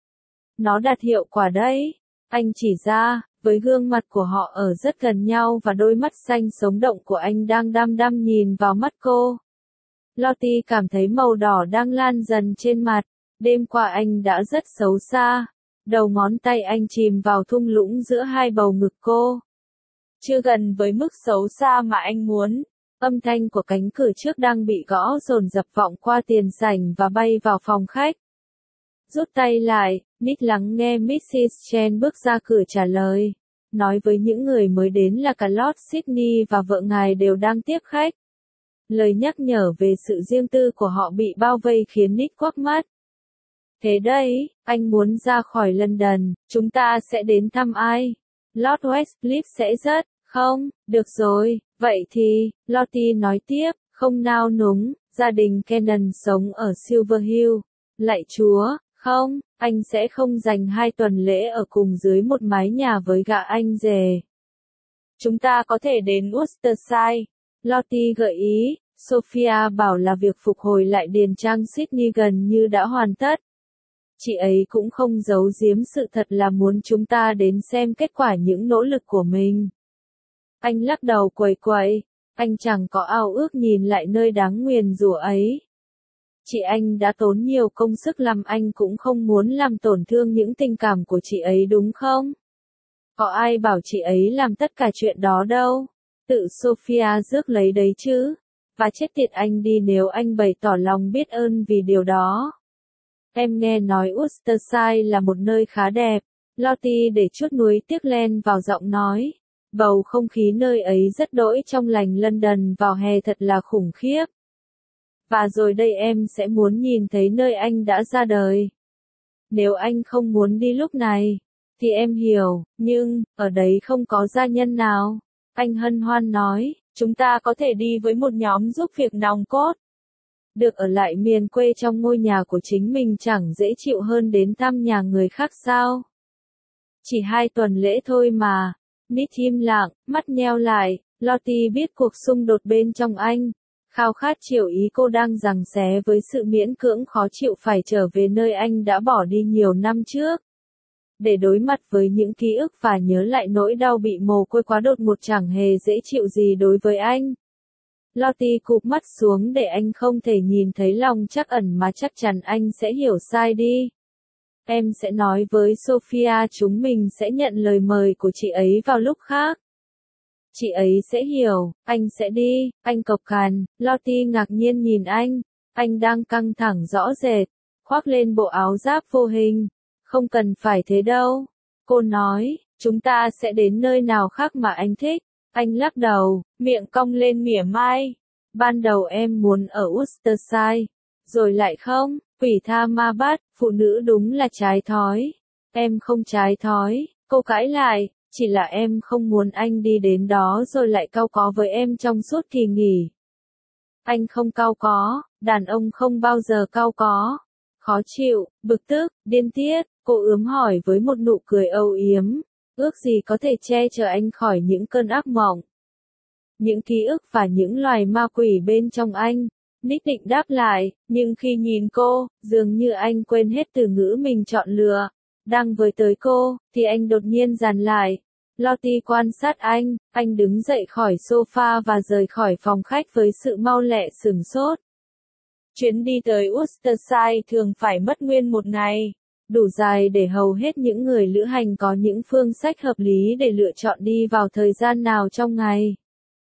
[SPEAKER 1] Nó đạt hiệu quả đấy. Anh chỉ ra, với gương mặt của họ ở rất gần nhau và đôi mắt xanh sống động của anh đang đăm đăm nhìn vào mắt cô. Lottie cảm thấy màu đỏ đang lan dần trên mặt. Đêm qua anh đã rất xấu xa. Đầu ngón tay anh chìm vào thung lũng giữa hai bầu ngực cô. Chưa gần với mức xấu xa mà anh muốn. Âm thanh của cánh cửa trước đang bị gõ dồn dập vọng qua tiền sảnh và bay vào phòng khách. Rút tay lại, Nick lắng nghe mít xít Chen bước ra cửa trả lời. Nói với những người mới đến là cả Lord Sydney và vợ ngài đều đang tiếp khách. Lời nhắc nhở về sự riêng tư của họ bị bao vây khiến Nick quắc mắt. Thế đấy, anh muốn ra khỏi London, chúng ta sẽ đến thăm ai? Lord Westcliff sẽ rất, không, được rồi, vậy thì, Lottie nói tiếp, không nao núng, gia đình Cannon sống ở Silver Hill. Lạy Chúa, không, anh sẽ không dành hai tuần lễ ở cùng dưới một mái nhà với gã anh rể. Chúng ta có thể đến Worcestershire. Lottie gợi ý, Sophia bảo là việc phục hồi lại điền trang Sydney gần như đã hoàn tất. Chị ấy cũng không giấu giếm sự thật là muốn chúng ta đến xem kết quả những nỗ lực của mình. Anh lắc đầu quẩy quẩy, anh chẳng có ao ước nhìn lại nơi đáng nguyền rủa ấy. Chị anh đã tốn nhiều công sức làm, anh cũng không muốn làm tổn thương những tình cảm của chị ấy đúng không? Có ai bảo chị ấy làm tất cả chuyện đó đâu. Tự Sophia rước lấy đấy chứ. Và chết tiệt anh đi nếu anh bày tỏ lòng biết ơn vì điều đó. Em nghe nói Worcestershire là một nơi khá đẹp. Lottie để chút nuối tiếc len vào giọng nói. Bầu không khí nơi ấy rất đỗi trong lành. London vào hè thật là khủng khiếp. Và rồi đây em sẽ muốn nhìn thấy nơi anh đã ra đời. Nếu anh không muốn đi lúc này, thì em hiểu, nhưng, ở đấy không có gia nhân nào. Anh hân hoan nói, chúng ta có thể đi với một nhóm giúp việc nòng cốt. Được ở lại miền quê trong ngôi nhà của chính mình chẳng dễ chịu hơn đến thăm nhà người khác sao? Chỉ hai tuần lễ thôi mà. Nick im lặng, mắt nheo lại, Lottie biết cuộc xung đột bên trong anh. Khao khát chiều ý cô đang giằng xé với sự miễn cưỡng khó chịu phải trở về nơi anh đã bỏ đi nhiều năm trước. Để đối mặt với những ký ức và nhớ lại nỗi đau bị mồ côi quá đột ngột chẳng hề dễ chịu gì đối với anh. Lottie cụp mắt xuống để anh không thể nhìn thấy lòng trắc ẩn mà chắc chắn anh sẽ hiểu sai đi. Em sẽ nói với Sophia chúng mình sẽ nhận lời mời của chị ấy vào lúc khác. Chị ấy sẽ hiểu, anh sẽ đi, anh cộc cằn. Lottie ngạc nhiên nhìn anh, anh đang căng thẳng rõ rệt, khoác lên bộ áo giáp vô hình. Không cần phải thế đâu. Cô nói, chúng ta sẽ đến nơi nào khác mà anh thích. Anh lắc đầu, miệng cong lên mỉa mai. Ban đầu em muốn ở Worcestershire, rồi lại không, quỷ tha ma bắt, phụ nữ đúng là trái thói. Em không trái thói, cô cãi lại, chỉ là em không muốn anh đi đến đó rồi lại cau có với em trong suốt kỳ nghỉ. Anh không cau có, đàn ông không bao giờ cau có. Khó chịu, bực tức, điên tiết, cô ướm hỏi với một nụ cười âu yếm. Ước gì có thể che chở anh khỏi những cơn ác mộng. Những ký ức và những loài ma quỷ bên trong anh. Nick định đáp lại, nhưng khi nhìn cô, dường như anh quên hết từ ngữ mình chọn lựa. Đang với tới cô, thì anh đột nhiên dàn lại. Lottie quan sát anh, anh đứng dậy khỏi sofa và rời khỏi phòng khách với sự mau lẹ sửng sốt. Chuyến đi tới Worcestershire thường phải mất nguyên một ngày. Đủ dài để hầu hết những người lữ hành có những phương sách hợp lý để lựa chọn đi vào thời gian nào trong ngày.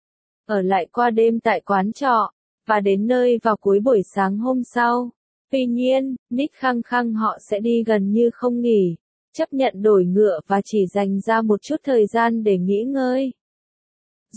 [SPEAKER 1] Ở lại qua đêm tại quán trọ, và đến nơi vào cuối buổi sáng hôm sau. Tuy nhiên, Nick khăng khăng họ sẽ đi gần như không nghỉ, chấp nhận đổi ngựa và chỉ dành ra một chút thời gian để nghỉ ngơi.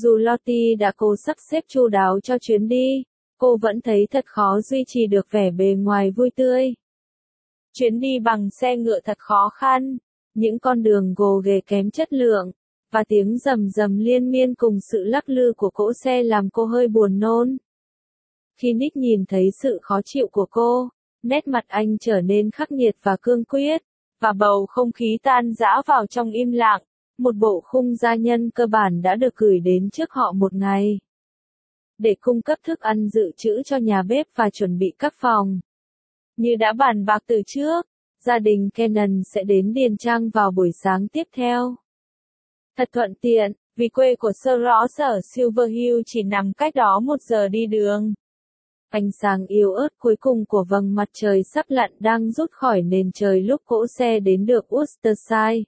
[SPEAKER 1] Dù Lottie đã cố sắp xếp chu đáo cho chuyến đi, cô vẫn thấy thật khó duy trì được vẻ bề ngoài vui tươi. Chuyến đi bằng xe ngựa thật khó khăn, những con đường gồ ghề kém chất lượng, và tiếng rầm rầm liên miên cùng sự lắc lư của cỗ xe làm cô hơi buồn nôn. Khi Nick nhìn thấy sự khó chịu của cô, nét mặt anh trở nên khắc nghiệt và cương quyết, và bầu không khí tan rã vào trong im lặng. Một bộ khung gia nhân cơ bản đã được gửi đến trước họ một ngày, để cung cấp thức ăn dự trữ cho nhà bếp và chuẩn bị các phòng. Như đã bàn bạc từ trước, gia đình Cannon sẽ đến Điền Trang vào buổi sáng tiếp theo. Thật thuận tiện, vì quê của Sir Ross ở Silver Hill chỉ nằm cách đó một giờ đi đường. Ánh sáng yếu ớt cuối cùng của vầng mặt trời sắp lặn đang rút khỏi nền trời lúc cỗ xe đến được Worcestershire.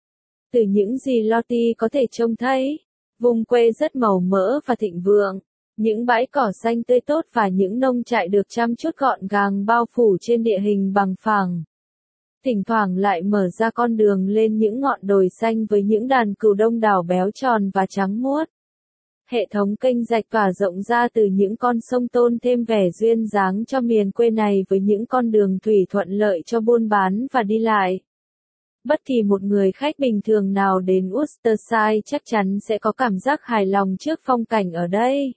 [SPEAKER 1] Từ những gì Lottie có thể trông thấy, vùng quê rất màu mỡ và thịnh vượng, những bãi cỏ xanh tươi tốt và những nông trại được chăm chút gọn gàng bao phủ trên địa hình bằng phẳng. Thỉnh thoảng lại mở ra con đường lên những ngọn đồi xanh với những đàn cừu đông đảo béo tròn và trắng muốt. Hệ thống kênh rạch tỏa rộng ra từ những con sông tôn thêm vẻ duyên dáng cho miền quê này với những con đường thủy thuận lợi cho buôn bán và đi lại. Bất kỳ một người khách bình thường nào đến Worcestershire chắc chắn sẽ có cảm giác hài lòng trước phong cảnh ở đây.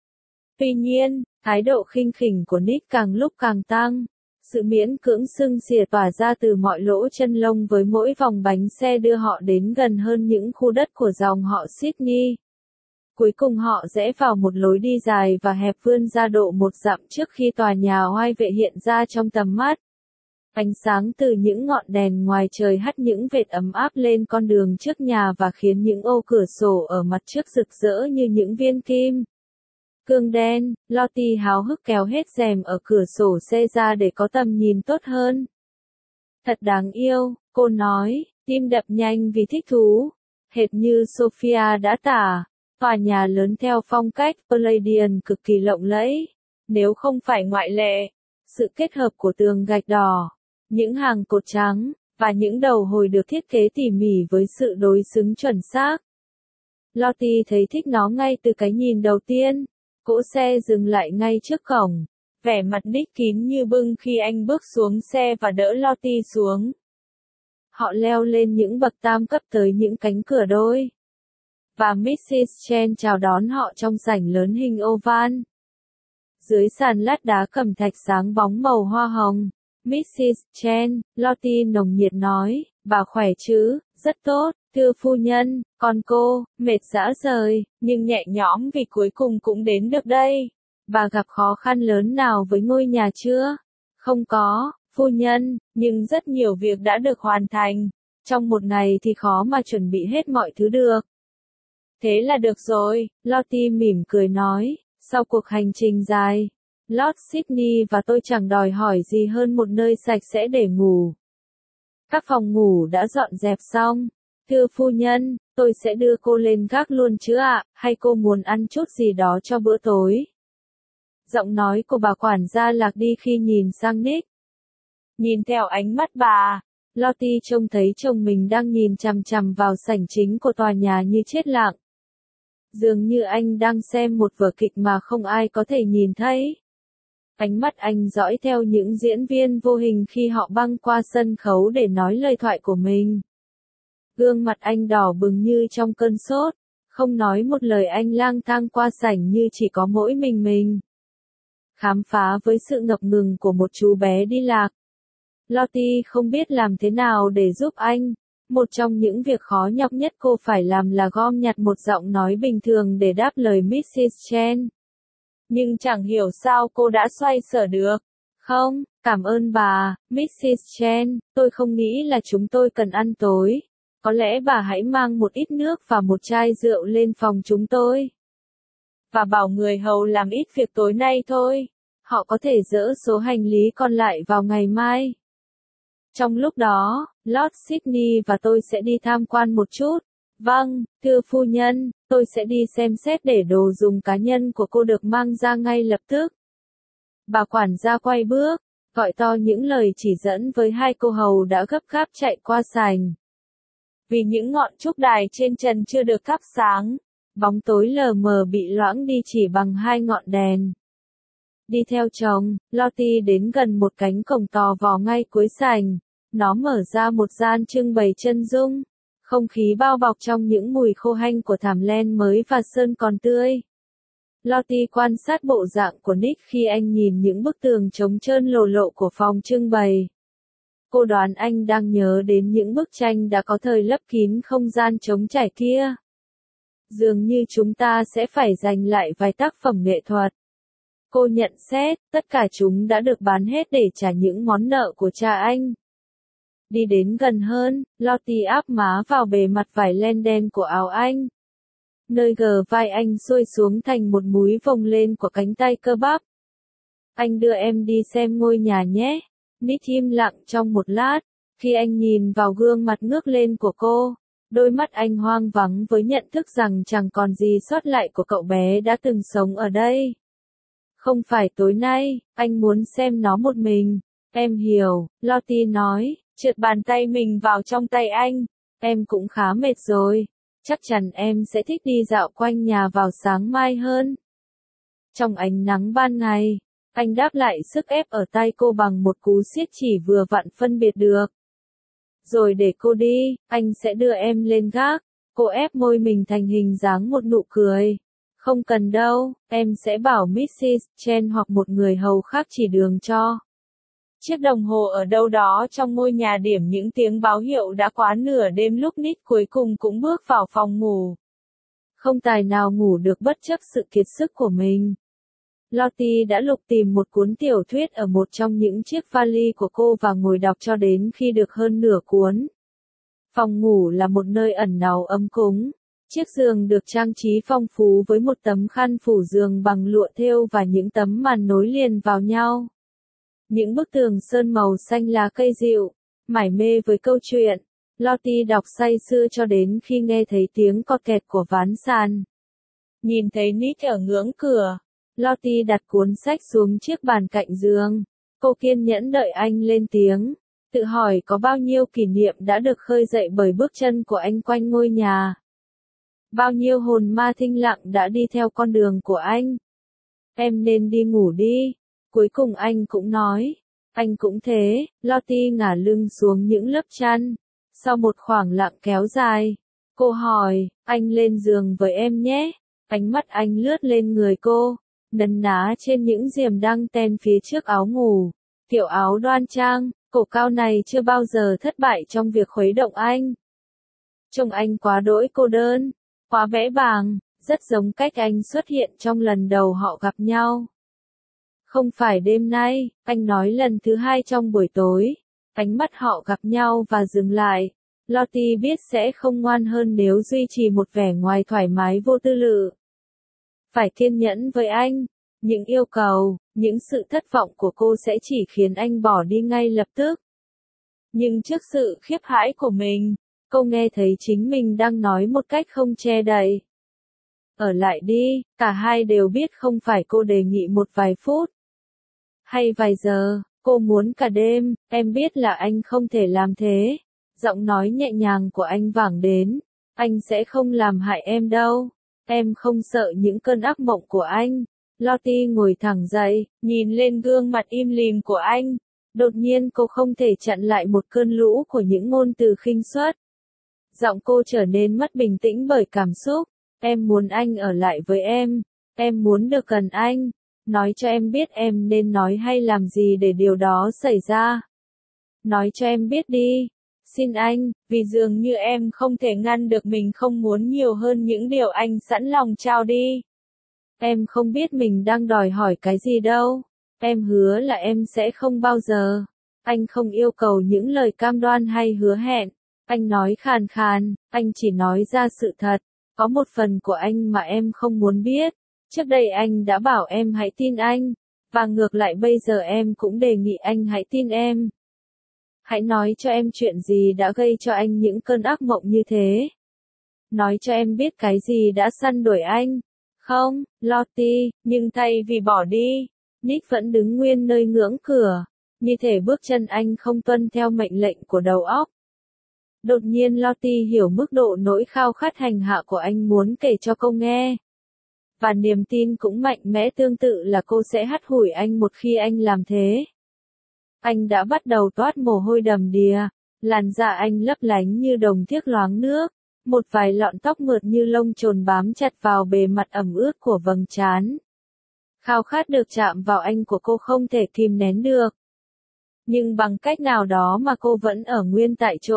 [SPEAKER 1] Tuy nhiên, thái độ khinh khỉnh của Nick càng lúc càng tăng. Sự miễn cưỡng sưng xìa tỏa ra từ mọi lỗ chân lông với mỗi vòng bánh xe đưa họ đến gần hơn những khu đất của dòng họ Sydney. Cuối cùng họ rẽ vào một lối đi dài và hẹp vươn ra độ một dặm trước khi tòa nhà oai vệ hiện ra trong tầm mắt. Ánh sáng từ những ngọn đèn ngoài trời hắt những vệt ấm áp lên con đường trước nhà và khiến những ô cửa sổ ở mặt trước rực rỡ như những viên kim cương đen. Lottie háo hức kéo hết rèm ở cửa sổ xe ra để có tầm nhìn tốt hơn. Thật đáng yêu, cô nói, tim đập nhanh vì thích thú. Hệt như Sophia đã tả, tòa nhà lớn theo phong cách Palladian cực kỳ lộng lẫy. Nếu không phải ngoại lệ, sự kết hợp của tường gạch đỏ, những hàng cột trắng, và những đầu hồi được thiết kế tỉ mỉ với sự đối xứng chuẩn xác. Lottie thấy thích nó ngay từ cái nhìn đầu tiên. Cỗ xe dừng lại ngay trước cổng. Vẻ mặt Nick kín như bưng khi anh bước xuống xe và đỡ Lottie xuống. Họ leo lên những bậc tam cấp tới những cánh cửa đôi. Và mít xít Chen chào đón họ trong sảnh lớn hình oval. Dưới sàn lát đá cẩm thạch sáng bóng màu hoa hồng, mít xít Chen, Lottie nồng nhiệt nói, bà khỏe chứ, rất tốt, thưa phu nhân, còn cô, mệt rã rời, nhưng nhẹ nhõm vì cuối cùng cũng đến được đây. Bà gặp khó khăn lớn nào với ngôi nhà chưa? Không có, phu nhân, nhưng rất nhiều việc đã được hoàn thành. Trong một ngày thì khó mà chuẩn bị hết mọi thứ được. Thế là được rồi, Lottie mỉm cười nói, sau cuộc hành trình dài, Lord Sydney và tôi chẳng đòi hỏi gì hơn một nơi sạch sẽ để ngủ. Các phòng ngủ đã dọn dẹp xong. Thưa phu nhân, tôi sẽ đưa cô lên gác luôn chứ ạ, hay cô muốn ăn chút gì đó cho bữa tối? Giọng nói của bà quản gia lạc đi khi nhìn sang Nick. Nhìn theo ánh mắt bà, Lottie trông thấy chồng mình đang nhìn chằm chằm vào sảnh chính của tòa nhà như chết lặng. Dường như anh đang xem một vở kịch mà không ai có thể nhìn thấy. Ánh mắt anh dõi theo những diễn viên vô hình khi họ băng qua sân khấu để nói lời thoại của mình. Gương mặt anh đỏ bừng như trong cơn sốt, không nói một lời anh lang thang qua sảnh như chỉ có mỗi mình mình. Khám phá với sự ngập ngừng của một chú bé đi lạc. Lottie không biết làm thế nào để giúp anh. Một trong những việc khó nhọc nhất cô phải làm là gom nhặt một giọng nói bình thường để đáp lời mít xít Chen. Nhưng chẳng hiểu sao cô đã xoay sở được. Không, cảm ơn bà, mít xít Chen, tôi không nghĩ là chúng tôi cần ăn tối. Có lẽ bà hãy mang một ít nước và một chai rượu lên phòng chúng tôi. Và bảo người hầu làm ít việc tối nay thôi. Họ có thể dỡ số hành lý còn lại vào ngày mai. Trong lúc đó, Lord Sydney và tôi sẽ đi tham quan một chút. Vâng, thưa phu nhân, tôi sẽ đi xem xét để đồ dùng cá nhân của cô được mang ra ngay lập tức. Bà quản gia quay bước, gọi to những lời chỉ dẫn với hai cô hầu đã gấp gáp chạy qua sảnh. Vì những ngọn trúc đài trên trần chưa được thắp sáng, Bóng tối lờ mờ bị loãng đi chỉ bằng hai ngọn đèn. Đi theo chồng, Lottie đến gần một cánh cổng tò vò ngay cuối sảnh. Nó mở ra một gian trưng bày chân dung. Không khí bao bọc trong những mùi khô hanh của thảm len mới và sơn còn tươi. Lottie quan sát bộ dạng của Nick khi anh nhìn những bức tường trống trơn lồ lộ của phòng trưng bày. Cô đoán anh đang nhớ đến những bức tranh đã có thời lấp kín không gian trống trải kia. Dường như chúng ta sẽ phải giành lại vài tác phẩm nghệ thuật. Cô nhận xét, tất cả chúng đã được bán hết để trả những món nợ của cha anh. Đi đến gần hơn, Lottie áp má vào bề mặt vải len đen của áo anh. Nơi gờ vai anh xuôi xuống thành một múi vòng lên của cánh tay cơ bắp. Anh đưa em đi xem ngôi nhà nhé. Nick im lặng trong một lát, khi anh nhìn vào gương mặt ngước lên của cô, đôi mắt anh hoang vắng với nhận thức rằng chẳng còn gì sót lại của cậu bé đã từng sống ở đây. Không phải tối nay, anh muốn xem nó một mình. Em hiểu, Lottie nói, trượt bàn tay mình vào trong tay anh. Em cũng khá mệt rồi. Chắc chắn em sẽ thích đi dạo quanh nhà vào sáng mai hơn. Trong ánh nắng ban ngày, anh đáp lại sức ép ở tay cô bằng một cú siết chỉ vừa vặn phân biệt được. Rồi để cô đi, anh sẽ đưa em lên gác. Cô ép môi mình thành hình dáng một nụ cười. Không cần đâu, em sẽ bảo mít xít Chen hoặc một người hầu khác chỉ đường cho. Chiếc đồng hồ ở đâu đó trong ngôi nhà điểm những tiếng báo hiệu đã quá nửa đêm lúc Nick cuối cùng cũng bước vào phòng ngủ. Không tài nào ngủ được bất chấp sự kiệt sức của mình. Lottie đã lục tìm một cuốn tiểu thuyết ở một trong những chiếc vali của cô và ngồi đọc cho đến khi được hơn nửa cuốn. Phòng ngủ là một nơi ẩn náu ấm cúng. Chiếc giường được trang trí phong phú với một tấm khăn phủ giường bằng lụa thêu và những tấm màn nối liền vào nhau. Những bức tường sơn màu xanh lá cây dịu, mải mê với câu chuyện. Lottie đọc say sưa cho đến khi nghe thấy tiếng cọt kẹt của ván sàn. Nhìn thấy Nick ở ngưỡng cửa, Lottie đặt cuốn sách xuống chiếc bàn cạnh giường. Cô kiên nhẫn đợi anh lên tiếng, tự hỏi có bao nhiêu kỷ niệm đã được khơi dậy bởi bước chân của anh quanh ngôi nhà. Bao nhiêu hồn ma thinh lặng đã đi theo con đường của anh. Em nên đi ngủ đi. Cuối cùng anh cũng nói. Anh cũng thế. Lottie ngả lưng xuống những lớp chăn. Sau một khoảng lặng kéo dài, cô hỏi, anh lên giường với em nhé. Ánh mắt anh lướt lên người cô, nấn ná trên những diềm đăng ten phía trước áo ngủ. Kiểu áo đoan trang, cổ cao này chưa bao giờ thất bại trong việc khuấy động anh. Trông anh quá đỗi cô đơn, quá bẽ bàng, rất giống cách anh xuất hiện trong lần đầu họ gặp nhau. Không phải đêm nay, anh nói lần thứ hai trong buổi tối. Ánh mắt họ gặp nhau và dừng lại. Lottie biết sẽ không ngoan hơn nếu duy trì một vẻ ngoài thoải mái vô tư lự. Phải kiên nhẫn với anh. Những yêu cầu, những sự thất vọng của cô sẽ chỉ khiến anh bỏ đi ngay lập tức. Nhưng trước sự khiếp hãi của mình, cô nghe thấy chính mình đang nói một cách không che đậy. Ở lại đi, cả hai đều biết không phải cô đề nghị một vài phút. Hay vài giờ, cô muốn cả đêm, em biết là anh không thể làm thế. Giọng nói nhẹ nhàng của anh vẳng đến. Anh sẽ không làm hại em đâu. Em không sợ những cơn ác mộng của anh. Lottie ngồi thẳng dậy, nhìn lên gương mặt im lìm của anh. Đột nhiên cô không thể chặn lại một cơn lũ của những ngôn từ khinh suất. Giọng cô trở nên mất bình tĩnh bởi cảm xúc. Em muốn anh ở lại với em. Em muốn được gần anh. Nói cho em biết em nên nói hay làm gì để điều đó xảy ra. Nói cho em biết đi. Xin anh, vì dường như em không thể ngăn được mình không muốn nhiều hơn những điều anh sẵn lòng trao đi. Em không biết mình đang đòi hỏi cái gì đâu. Em hứa là em sẽ không bao giờ. Anh không yêu cầu những lời cam đoan hay hứa hẹn. Anh nói khàn khàn, anh chỉ nói ra sự thật. Có một phần của anh mà em không muốn biết. Trước đây anh đã bảo em hãy tin anh. Và ngược lại bây giờ em cũng đề nghị anh hãy tin em. Hãy nói cho em chuyện gì đã gây cho anh những cơn ác mộng như thế. Nói cho em biết cái gì đã săn đuổi anh. Không, Lottie, nhưng thay vì bỏ đi, Nick vẫn đứng nguyên nơi ngưỡng cửa. Như thể bước chân anh không tuân theo mệnh lệnh của đầu óc. Đột nhiên Lottie hiểu mức độ nỗi khao khát hành hạ của anh muốn kể cho cô nghe. Và niềm tin cũng mạnh mẽ tương tự là cô sẽ hắt hủi anh một khi anh làm thế. Anh đã bắt đầu toát mồ hôi đầm đìa, làn da anh lấp lánh như đồng thiếc loáng nước, một vài lọn tóc mượt như lông chồn bám chặt vào bề mặt ẩm ướt của vầng trán. Khao khát được chạm vào anh của cô không thể kìm nén được. Nhưng bằng cách nào đó mà cô vẫn ở nguyên tại chỗ.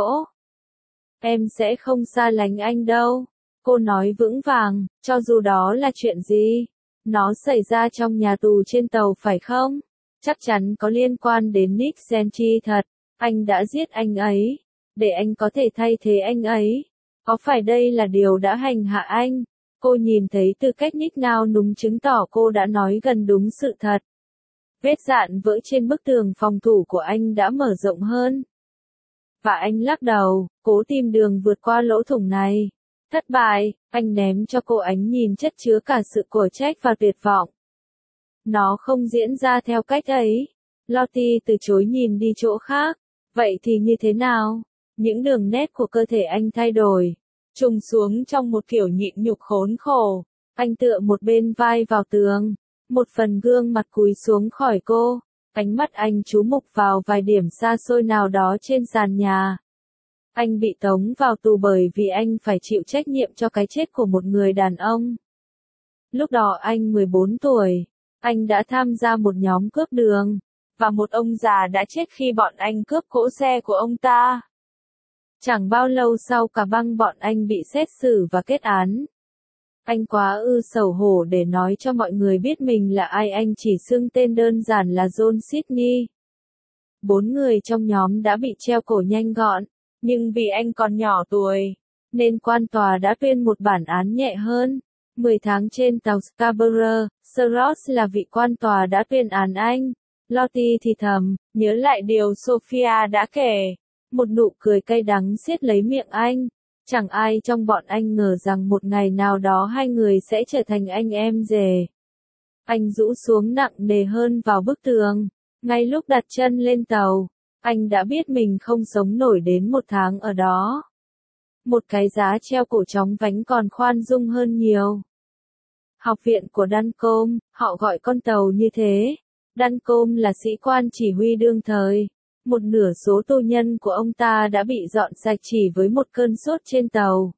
[SPEAKER 1] Em sẽ không xa lánh anh đâu, cô nói vững vàng, cho dù đó là chuyện gì. Nó xảy ra trong nhà tù trên tàu phải không? Chắc chắn có liên quan đến Nick Gentry thật, anh đã giết anh ấy, để anh có thể thay thế anh ấy. Có phải đây là điều đã hành hạ anh? Cô nhìn thấy từ cách Nick nào núng chứng tỏ cô đã nói gần đúng sự thật. Vết dạn vỡ trên bức tường phòng thủ của anh đã mở rộng hơn. Và anh lắc đầu, cố tìm đường vượt qua lỗ thủng này. Thất bại, anh ném cho cô ánh nhìn chất chứa cả sự cổ trách và tuyệt vọng. Nó không diễn ra theo cách ấy. Lottie từ chối nhìn đi chỗ khác. Vậy thì như thế nào? Những đường nét của cơ thể anh thay đổi, trùng xuống trong một kiểu nhịn nhục khốn khổ. Anh tựa một bên vai vào tường, một phần gương mặt cúi xuống khỏi cô. Ánh mắt anh chú mục vào vài điểm xa xôi nào đó trên sàn nhà. Anh bị tống vào tù bởi vì anh phải chịu trách nhiệm cho cái chết của một người đàn ông. Lúc đó anh mười bốn tuổi, anh đã tham gia một nhóm cướp đường, và một ông già đã chết khi bọn anh cướp cỗ xe của ông ta. Chẳng bao lâu sau cả băng bọn anh bị xét xử và kết án. Anh quá ư xấu hổ để nói cho mọi người biết mình là ai, anh chỉ xưng tên đơn giản là John Sydney. Bốn người trong nhóm đã bị treo cổ nhanh gọn, nhưng vì anh còn nhỏ tuổi, nên quan tòa đã tuyên một bản án nhẹ hơn. mười tháng trên tàu Scarborough, Sir Ross là vị quan tòa đã tuyên án anh. Lottie thì thầm, nhớ lại điều Sophia đã kể. Một nụ cười cay đắng siết lấy miệng anh. Chẳng ai trong bọn anh ngờ rằng một ngày nào đó hai người sẽ trở thành anh em rể. Anh rũ xuống nặng nề hơn vào bức tường. Ngay lúc đặt chân lên tàu, anh đã biết mình không sống nổi đến một tháng ở đó. Một cái giá treo cổ chóng vánh còn khoan dung hơn nhiều. Học viện của Duncombe, họ gọi con tàu như thế. Duncombe là sĩ quan chỉ huy đương thời. Một nửa số tù nhân của ông ta đã bị dọn sạch chỉ với một cơn sốt trên tàu.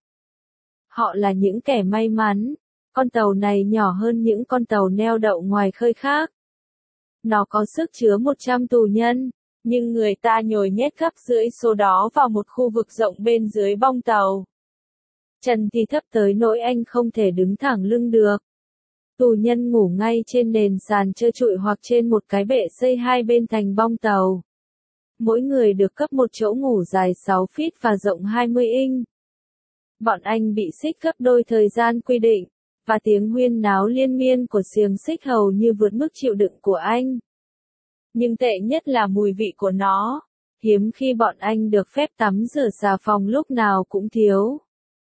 [SPEAKER 1] Họ là những kẻ may mắn. Con tàu này nhỏ hơn những con tàu neo đậu ngoài khơi khác. Nó có sức chứa một trăm tù nhân, nhưng người ta nhồi nhét gấp rưỡi số đó vào một khu vực rộng bên dưới bong tàu. Chân thì thấp tới nỗi anh không thể đứng thẳng lưng được. Tù nhân ngủ ngay trên nền sàn trơ trụi hoặc trên một cái bệ xây hai bên thành bong tàu. Mỗi người được cấp một chỗ ngủ dài sáu feet và rộng hai mươi inch. Bọn anh bị xích gấp đôi thời gian quy định, và tiếng huyên náo liên miên của xiềng xích hầu như vượt mức chịu đựng của anh. Nhưng tệ nhất là mùi vị của nó. Hiếm khi bọn anh được phép tắm rửa xà phòng lúc nào cũng thiếu.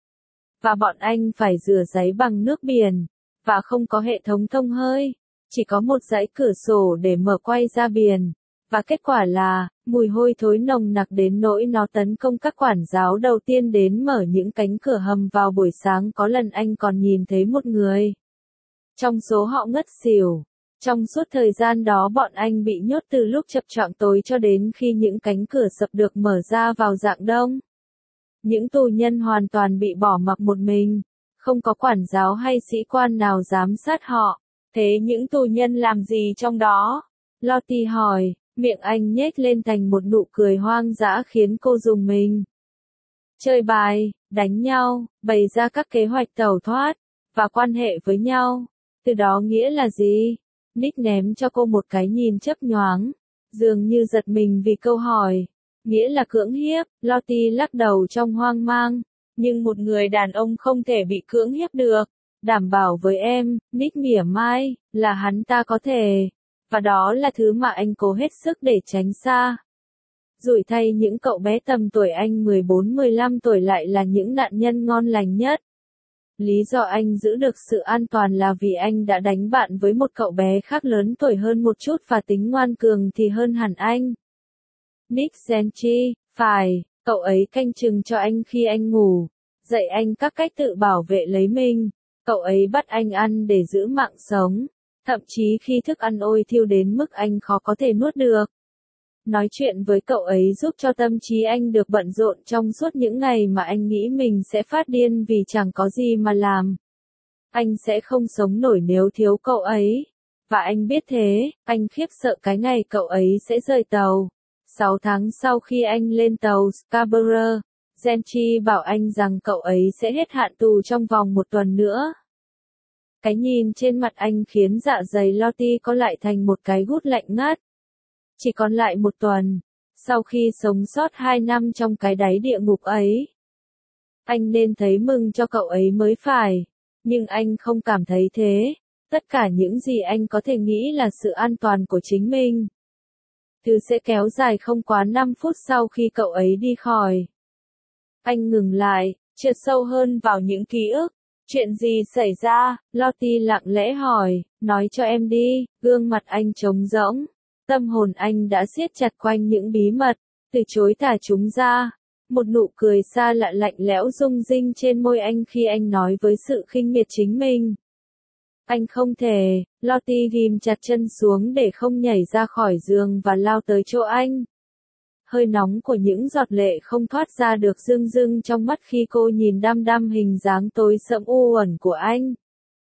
[SPEAKER 1] Và bọn anh phải rửa giấy bằng nước biển, và không có hệ thống thông hơi, chỉ có một dãy cửa sổ để mở quay ra biển. Và kết quả là, mùi hôi thối nồng nặc đến nỗi nó tấn công các quản giáo đầu tiên đến mở những cánh cửa hầm vào buổi sáng. Có lần anh còn nhìn thấy một người trong số họ ngất xỉu. Trong suốt thời gian đó bọn anh bị nhốt từ lúc chập choạng tối cho đến khi những cánh cửa sập được mở ra vào rạng đông. Những tù nhân hoàn toàn bị bỏ mặc một mình, không có quản giáo hay sĩ quan nào giám sát họ. Thế những tù nhân làm gì trong đó? Lottie hỏi, miệng anh nhếch lên thành một nụ cười hoang dã khiến cô rùng mình. Chơi bài, đánh nhau, bày ra các kế hoạch tẩu thoát, và quan hệ với nhau. Từ đó nghĩa là gì? Nick ném cho cô một cái nhìn chớp nhoáng, dường như giật mình vì câu hỏi. Nghĩa là cưỡng hiếp. Lottie lắc đầu trong hoang mang. Nhưng một người đàn ông không thể bị cưỡng hiếp được. Đảm bảo với em, Nick mỉa mai, là hắn ta có thể. Và đó là thứ mà anh cố hết sức để tránh xa. Rủi thay những cậu bé tầm tuổi anh mười bốn mười lăm tuổi lại là những nạn nhân ngon lành nhất. Lý do anh giữ được sự an toàn là vì anh đã đánh bạn với một cậu bé khác lớn tuổi hơn một chút và tính ngoan cường thì hơn hẳn anh. Nick Gentry, phải, Cậu ấy canh chừng cho anh khi anh ngủ, dạy anh các cách tự bảo vệ lấy mình. Cậu ấy bắt anh ăn để giữ mạng sống, thậm chí khi thức ăn ôi thiêu đến mức anh khó có thể nuốt được. Nói chuyện với cậu ấy giúp cho tâm trí anh được bận rộn trong suốt những ngày mà anh nghĩ mình sẽ phát điên vì chẳng có gì mà làm. Anh sẽ không sống nổi nếu thiếu cậu ấy. Và anh biết thế, anh khiếp sợ cái ngày cậu ấy sẽ rời tàu. Sáu tháng sau khi anh lên tàu Scarborough, Genchi bảo anh rằng cậu ấy sẽ hết hạn tù trong vòng một tuần nữa. Cái nhìn trên mặt anh khiến dạ dày Lottie có lại thành một cái gút lạnh ngắt. Chỉ còn lại một tuần, sau khi sống sót hai năm trong cái đáy địa ngục ấy. Anh nên thấy mừng cho cậu ấy mới phải, nhưng anh không cảm thấy thế. Tất cả những gì anh có thể nghĩ là sự an toàn của chính mình. Thứ sẽ kéo dài không quá năm phút sau khi cậu ấy đi khỏi. Anh ngừng lại, trượt sâu hơn vào những ký ức. Chuyện gì xảy ra? Lottie lặng lẽ hỏi, nói cho em đi. Gương mặt anh trống rỗng. Tâm hồn anh đã siết chặt quanh những bí mật, từ chối thả chúng ra. Một nụ cười xa lạ lạnh lẽo rung rinh trên môi anh khi anh nói với sự khinh miệt chính mình. Anh không thể. Lottie ghim chặt chân xuống để không nhảy ra khỏi giường và lao tới chỗ anh. Hơi nóng của những giọt lệ không thoát ra được rưng rưng trong mắt khi cô nhìn đăm đăm hình dáng tối sẫm u uẩn của anh.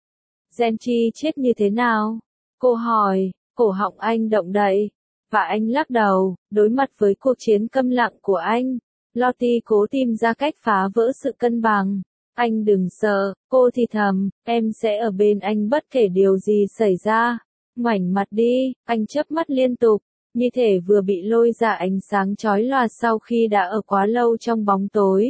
[SPEAKER 1] Genchi chết như thế nào? Cô hỏi, cổ họng anh động đậy. Và anh lắc đầu, đối mặt với cuộc chiến câm lặng của anh. Lottie cố tìm ra cách phá vỡ sự cân bằng. Anh đừng sợ, cô thì thầm, em sẽ ở bên anh bất kể điều gì xảy ra. Ngoảnh mặt đi, anh chớp mắt liên tục, như thể vừa bị lôi ra ánh sáng chói lòa sau khi đã ở quá lâu trong bóng tối.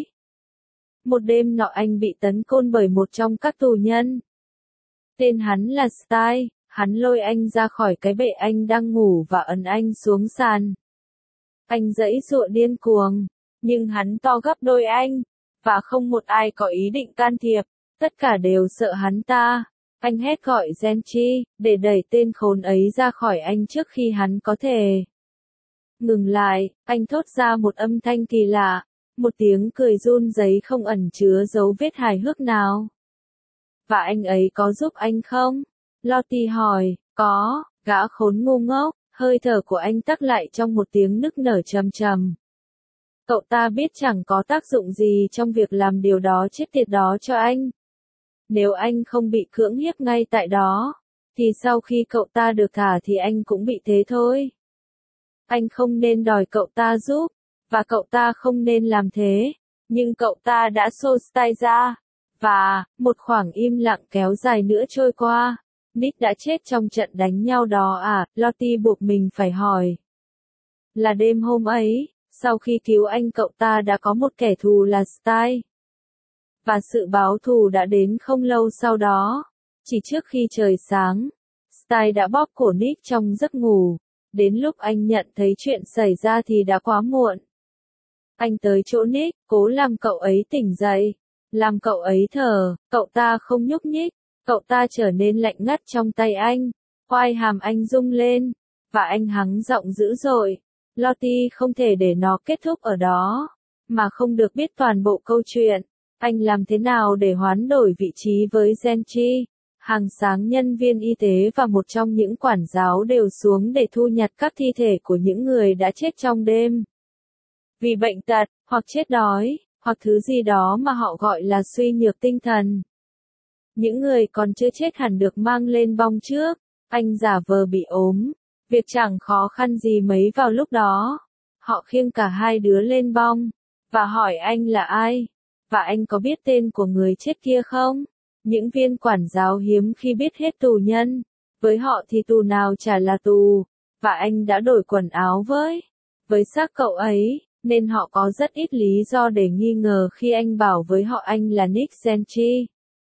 [SPEAKER 1] Một đêm nọ anh bị tấn công bởi một trong các tù nhân. Tên hắn là Style, hắn lôi anh ra khỏi cái bệ anh đang ngủ và ấn anh xuống sàn. Anh giãy giụa điên cuồng, nhưng hắn to gấp đôi anh. Và không một ai có ý định can thiệp, tất cả đều sợ hắn ta. Anh hét gọi Genchi, để đẩy tên khốn ấy ra khỏi anh trước khi hắn có thể. Ngừng lại, anh thốt ra một âm thanh kỳ lạ, một tiếng cười run rẩy không ẩn chứa dấu vết hài hước nào. Và anh ấy có giúp anh không? Lottie hỏi, có, gã khốn ngu ngốc, hơi thở của anh tắc lại trong một tiếng nức nở trầm trầm. Cậu ta biết chẳng có tác dụng gì trong việc làm điều đó chết tiệt đó cho anh. Nếu anh không bị cưỡng hiếp ngay tại đó, thì sau khi cậu ta được thả thì anh cũng bị thế thôi. Anh không nên đòi cậu ta giúp, và cậu ta không nên làm thế, nhưng cậu ta đã xô tay ra, và, một khoảng im lặng kéo dài nữa trôi qua. Nick đã chết trong trận đánh nhau đó à? Lottie buộc mình phải hỏi. Là đêm hôm ấy, sau khi cứu anh cậu ta đã có một kẻ thù là Style. Và sự báo thù đã đến không lâu sau đó. Chỉ trước khi trời sáng, Style đã bóp cổ Nick trong giấc ngủ. Đến lúc anh nhận thấy chuyện xảy ra thì đã quá muộn. Anh tới chỗ Nick, cố làm cậu ấy tỉnh dậy. Làm cậu ấy thở, cậu ta không nhúc nhích. Cậu ta trở nên lạnh ngắt trong tay anh. Quai hàm anh rung lên. Và anh hắng giọng dữ dội. Lottie không thể để nó kết thúc ở đó. Mà không được biết toàn bộ câu chuyện. Anh làm thế nào để hoán đổi vị trí với Genchi? Hàng sáng nhân viên y tế và một trong những quản giáo đều xuống để thu nhặt các thi thể của những người đã chết trong đêm. Vì bệnh tật, hoặc chết đói, hoặc thứ gì đó mà họ gọi là suy nhược tinh thần. Những người còn chưa chết hẳn được mang lên bong trước. Anh giả vờ bị ốm. Việc chẳng khó khăn gì mấy vào lúc đó. Họ khiêng cả hai đứa lên bong. Và hỏi anh là ai. Và anh có biết tên của người chết kia không? Những viên quản giáo hiếm khi biết hết tù nhân. Với họ thì tù nào chả là tù. Và anh đã đổi quần áo với. Với xác cậu ấy, nên họ có rất ít lý do để nghi ngờ khi anh bảo với họ anh là Nick Genchi.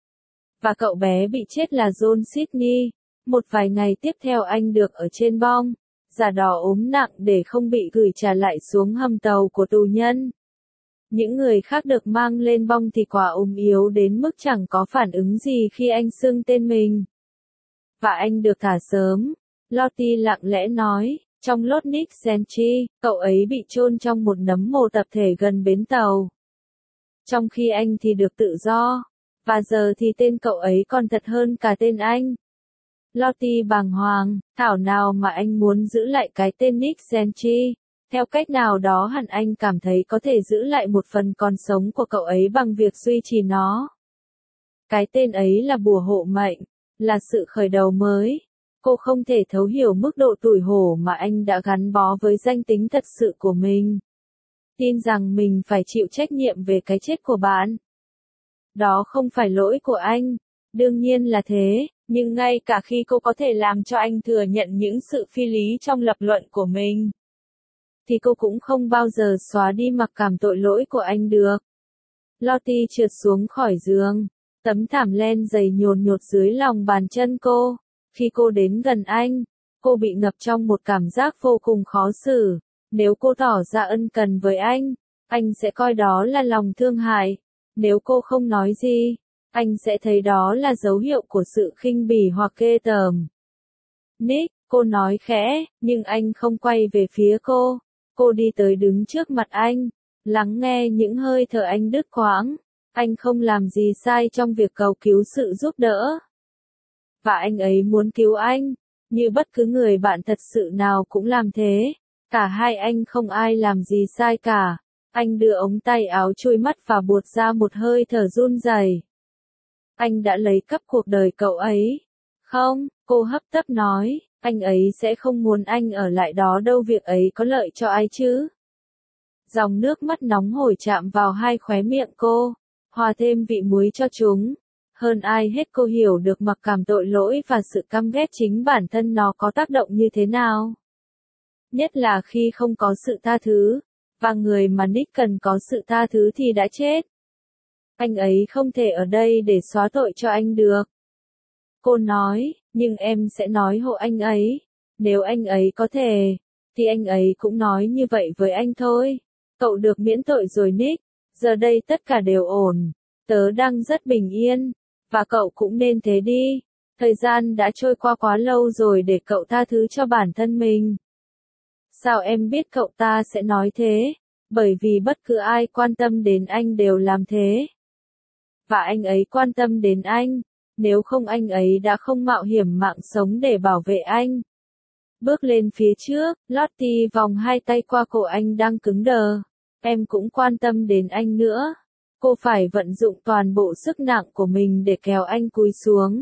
[SPEAKER 1] Và cậu bé bị chết là John Sydney. Một vài ngày tiếp theo anh được ở trên bong, giả đò ốm nặng để không bị gửi trả lại xuống hầm tàu của tù nhân. Những người khác được mang lên bong thì quả ốm yếu đến mức chẳng có phản ứng gì khi anh xưng tên mình. Và anh được thả sớm. Lottie lặng lẽ nói, Trong lốt Nick Gentry, cậu ấy bị chôn trong một nấm mồ tập thể gần bến tàu. Trong khi anh thì được tự do. Và giờ thì tên cậu ấy còn thật hơn cả tên anh. Lottie bàng hoàng, thảo nào mà anh muốn giữ lại cái tên Nick Gentry. Theo cách nào đó hẳn anh cảm thấy có thể giữ lại một phần còn sống của cậu ấy bằng việc duy trì nó. Cái tên ấy là bùa hộ mệnh, là sự khởi đầu mới. Cô không thể thấu hiểu mức độ tủi hổ mà anh đã gắn bó với danh tính thật sự của mình. Tin rằng mình phải chịu trách nhiệm về cái chết của bạn. Đó không phải lỗi của anh. Đương nhiên là thế, nhưng ngay cả khi cô có thể làm cho anh thừa nhận những sự phi lý trong lập luận của mình, thì cô cũng không bao giờ xóa đi mặc cảm tội lỗi của anh được. Lottie trượt xuống khỏi giường. Tấm thảm len dày nhồn nhột dưới lòng bàn chân cô. Khi cô đến gần anh, cô bị ngập trong một cảm giác vô cùng khó xử. Nếu cô tỏ ra ân cần với anh, anh sẽ coi đó là lòng thương hại. Nếu cô không nói gì, anh sẽ thấy đó là dấu hiệu của sự khinh bỉ hoặc ghê tởm. Nick, cô nói khẽ, nhưng anh không quay về phía cô. Cô đi tới đứng trước mặt anh, lắng nghe những hơi thở anh đứt quãng. Anh không làm gì sai trong việc cầu cứu sự giúp đỡ. Và anh ấy muốn cứu anh, như bất cứ người bạn thật sự nào cũng làm thế. Cả hai anh không ai làm gì sai cả. Anh đưa ống tay áo chui mắt và buột ra một hơi thở run rẩy. Anh đã lấy cắp cuộc đời cậu ấy. Không, cô hấp tấp nói, anh ấy sẽ không muốn anh ở lại đó đâu, việc ấy có lợi cho ai chứ? Dòng nước mắt nóng hổi chạm vào hai khóe miệng cô, hòa thêm vị muối cho chúng. Hơn ai hết cô hiểu được mặc cảm tội lỗi và sự căm ghét chính bản thân nó có tác động như thế nào. Nhất là khi không có sự tha thứ, và người mà Nick cần có sự tha thứ thì đã chết. Anh ấy không thể ở đây để xóa tội cho anh được. Cô nói, nhưng em sẽ nói hộ anh ấy. Nếu anh ấy có thể, thì anh ấy cũng nói như vậy với anh thôi. Cậu được miễn tội rồi Nick, giờ đây tất cả đều ổn. Tớ đang rất bình yên, và cậu cũng nên thế đi. Thời gian đã trôi qua quá lâu rồi để cậu tha thứ cho bản thân mình. Sao em biết cậu ta sẽ nói thế? Bởi vì bất cứ ai quan tâm đến anh đều làm thế. Và anh ấy quan tâm đến anh. Nếu không anh ấy đã không mạo hiểm mạng sống để bảo vệ anh. Bước lên phía trước, Lottie vòng hai tay qua cổ anh đang cứng đờ. Em cũng quan tâm đến anh nữa. Cô phải vận dụng toàn bộ sức nặng của mình để kéo anh cúi xuống.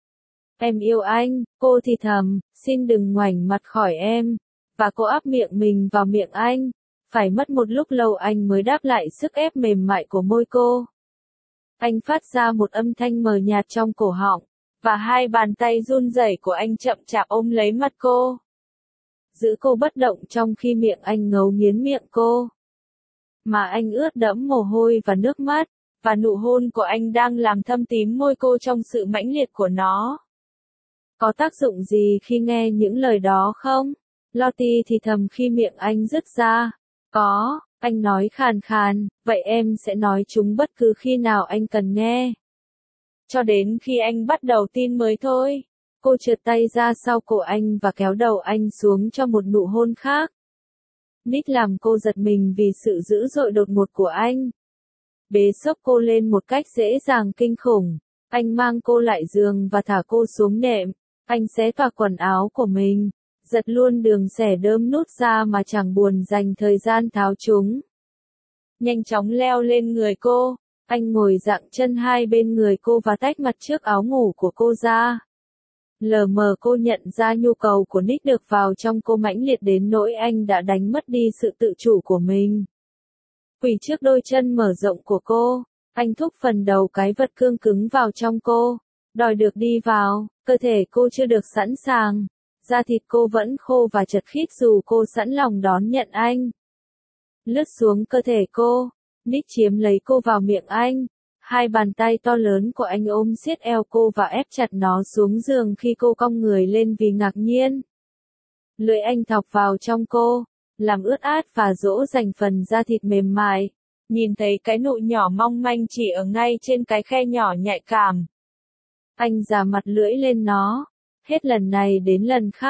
[SPEAKER 1] Em yêu anh, cô thì thầm, xin đừng ngoảnh mặt khỏi em. Và cô áp miệng mình vào miệng anh. Phải mất một lúc lâu anh mới đáp lại sức ép mềm mại của môi cô. Anh phát ra một âm thanh mờ nhạt trong cổ họng, và hai bàn tay run rẩy của anh chậm chạp ôm lấy mặt cô. Giữ cô bất động trong khi miệng anh ngấu nghiến miệng cô. Mà anh ướt đẫm mồ hôi và nước mắt, và nụ hôn của anh đang làm thâm tím môi cô trong sự mãnh liệt của nó. Có tác dụng gì khi nghe những lời đó không? Lottie thì thầm khi miệng anh rứt ra. Có, anh nói khàn khàn, vậy em sẽ nói chúng bất cứ khi nào anh cần nghe. Cho đến khi anh bắt đầu tin mới thôi. Cô trượt tay ra sau cổ anh và kéo đầu anh xuống cho một nụ hôn khác. Nick làm cô giật mình vì sự dữ dội đột ngột của anh. Bế xốc cô lên một cách dễ dàng kinh khủng. Anh mang cô lại giường và thả cô xuống nệm. Anh xé toạc quần áo của mình, giật luôn đường xẻ đơm nút ra mà chẳng buồn dành thời gian tháo chúng. Nhanh chóng leo lên người cô, anh ngồi dặng chân hai bên người cô và tách mặt trước áo ngủ của cô ra. Lờ mờ cô nhận ra nhu cầu của Nick được vào trong cô mãnh liệt đến nỗi anh đã đánh mất đi sự tự chủ của mình. Quỳ trước đôi chân mở rộng của cô, anh thúc phần đầu cái vật cương cứng vào trong cô, đòi được đi vào. Cơ thể cô chưa được sẵn sàng, da thịt cô vẫn khô và chật khít dù cô sẵn lòng đón nhận anh. Lướt xuống cơ thể cô, Nick chiếm lấy cô vào miệng anh. Hai bàn tay to lớn của anh ôm siết eo cô và ép chặt nó xuống giường khi cô cong người lên vì ngạc nhiên. Lưỡi anh thọc vào trong cô, làm ướt át và dỗ dành phần da thịt mềm mại. Nhìn thấy cái nụ nhỏ mong manh chỉ ở ngay trên cái khe nhỏ nhạy cảm. Anh già mặt lưỡi lên nó, hết lần này đến lần khác,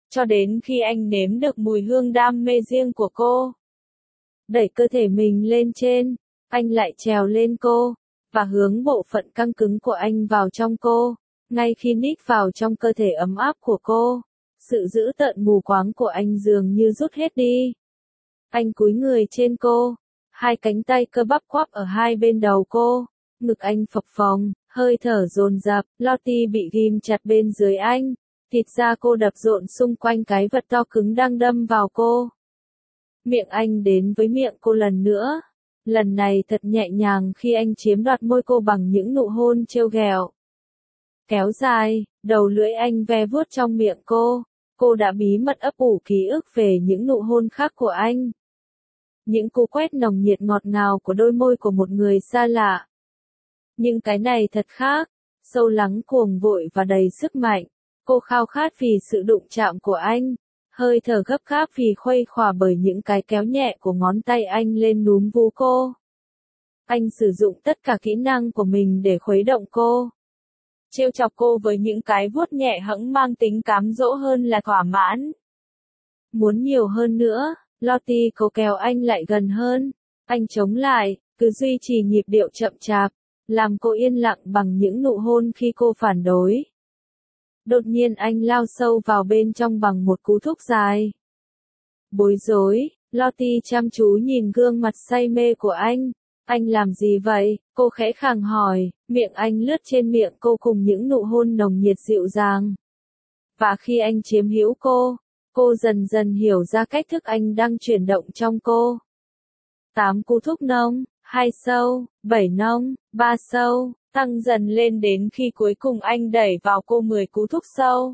[SPEAKER 1] cho đến khi anh nếm được mùi hương đam mê riêng của cô. Đẩy cơ thể mình lên trên, anh lại trèo lên cô, và hướng bộ phận căng cứng của anh vào trong cô. Ngay khi Nick vào trong cơ thể ấm áp của cô, sự dữ tợn mù quáng của anh dường như rút hết đi. Anh cúi người trên cô, hai cánh tay cơ bắp quắp ở hai bên đầu cô, ngực anh phập phồng, hơi thở dồn dập, Lottie bị ghim chặt bên dưới anh, thịt da cô đập rộn xung quanh cái vật to cứng đang đâm vào cô. Miệng anh đến với miệng cô lần nữa, lần này thật nhẹ nhàng khi anh chiếm đoạt môi cô bằng những nụ hôn trêu ghẹo. Kéo dài, đầu lưỡi anh ve vuốt trong miệng cô, cô đã bí mật ấp ủ ký ức về những nụ hôn khác của anh. Những cú quét nồng nhiệt ngọt ngào của đôi môi của một người xa lạ. Nhưng cái này thật khác, sâu lắng cuồng vội và đầy sức mạnh. Cô khao khát vì sự đụng chạm của anh, hơi thở gấp gáp vì khuây khỏa bởi những cái kéo nhẹ của ngón tay anh lên núm vú cô. Anh sử dụng tất cả kỹ năng của mình để khuấy động cô. Trêu chọc cô với những cái vuốt nhẹ hẫng mang tính cám dỗ hơn là thỏa mãn. Muốn nhiều hơn nữa, Lottie cố kéo anh lại gần hơn. Anh chống lại, cứ duy trì nhịp điệu chậm chạp, làm cô yên lặng bằng những nụ hôn khi cô phản đối. Đột nhiên anh lao sâu vào bên trong bằng một cú thúc dài. Bối rối, Lottie chăm chú nhìn gương mặt say mê của anh. Anh làm gì vậy? Cô khẽ khàng hỏi, miệng anh lướt trên miệng cô cùng những nụ hôn nồng nhiệt dịu dàng. Và khi anh chiếm hữu cô, cô dần dần hiểu ra cách thức anh đang chuyển động trong cô. Tám cú thúc nông, hai sâu, bảy nông, ba sâu, tăng dần lên đến khi cuối cùng anh đẩy vào cô mười cú thúc sâu.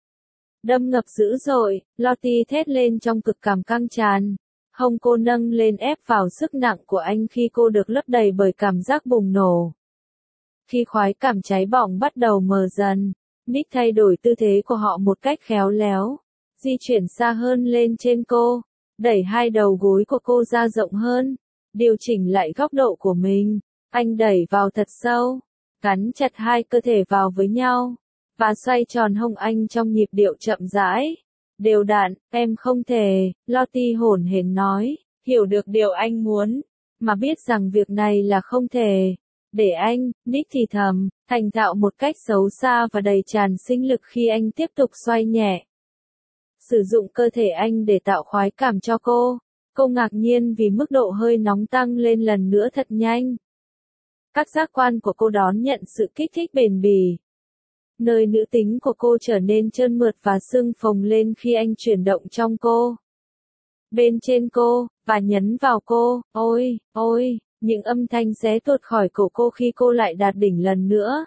[SPEAKER 1] Đâm ngập dữ dội, Lottie thét lên trong cực cảm căng tràn. Hông cô nâng lên ép vào sức nặng của anh khi cô được lấp đầy bởi cảm giác bùng nổ. Khi khoái cảm cháy bỏng bắt đầu mờ dần, Nick thay đổi tư thế của họ một cách khéo léo, di chuyển xa hơn lên trên cô, đẩy hai đầu gối của cô ra rộng hơn, điều chỉnh lại góc độ của mình. Anh đẩy vào thật sâu, gắn chặt hai cơ thể vào với nhau, và xoay tròn hông anh trong nhịp điệu chậm rãi. Đều đặn, em không thể, Lottie hổn hển nói, hiểu được điều anh muốn, mà biết rằng việc này là không thể. Để anh, Nick thì thầm, thành thạo một cách xấu xa và đầy tràn sinh lực khi anh tiếp tục xoay nhẹ. Sử dụng cơ thể anh để tạo khoái cảm cho cô. Cô ngạc nhiên vì mức độ hơi nóng tăng lên lần nữa thật nhanh. Các giác quan của cô đón nhận sự kích thích bền bỉ. Nơi nữ tính của cô trở nên trơn mượt và sưng phồng lên khi anh chuyển động trong cô. Bên trên cô, và nhấn vào cô, ôi, ôi, những âm thanh xé tuột khỏi cổ cô khi cô lại đạt đỉnh lần nữa.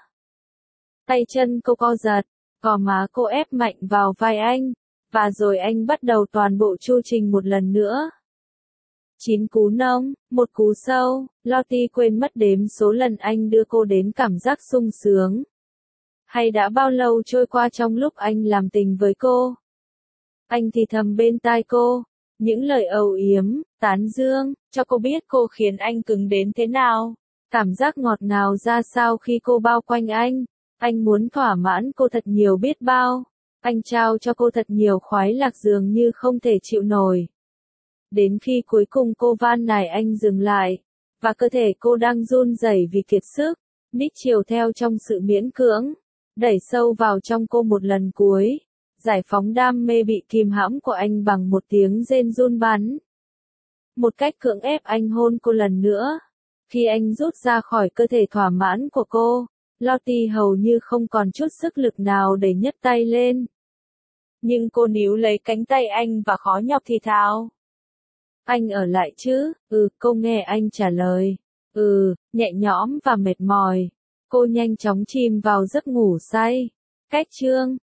[SPEAKER 1] Tay chân cô co giật, gò má cô ép mạnh vào vai anh, và rồi anh bắt đầu toàn bộ chu trình một lần nữa. Chín cú nông, một cú sâu, Lottie quên mất đếm số lần anh đưa cô đến cảm giác sung sướng. Hay đã bao lâu trôi qua trong lúc anh làm tình với cô? Anh thì thầm bên tai cô, những lời âu yếm, tán dương, cho cô biết cô khiến anh cứng đến thế nào. Cảm giác ngọt ngào ra sao khi cô bao quanh anh. Anh muốn thỏa mãn cô thật nhiều biết bao. Anh trao cho cô thật nhiều khoái lạc dường như không thể chịu nổi. Đến khi cuối cùng cô van nài anh dừng lại, và cơ thể cô đang run rẩy vì kiệt sức, Nick chiều theo trong sự miễn cưỡng, đẩy sâu vào trong cô một lần cuối, giải phóng đam mê bị kìm hãm của anh bằng một tiếng rên run bắn. Một cách cưỡng ép anh hôn cô lần nữa. Khi anh rút ra khỏi cơ thể thỏa mãn của cô, Lottie hầu như không còn chút sức lực nào để nhấc tay lên. Nhưng cô níu lấy cánh tay anh và khó nhọc thì thào. Anh ở lại chứ? Ừ, cô nghe anh trả lời. Ừ, nhẹ nhõm và mệt mỏi. Cô nhanh chóng chìm vào giấc ngủ say. Cách chương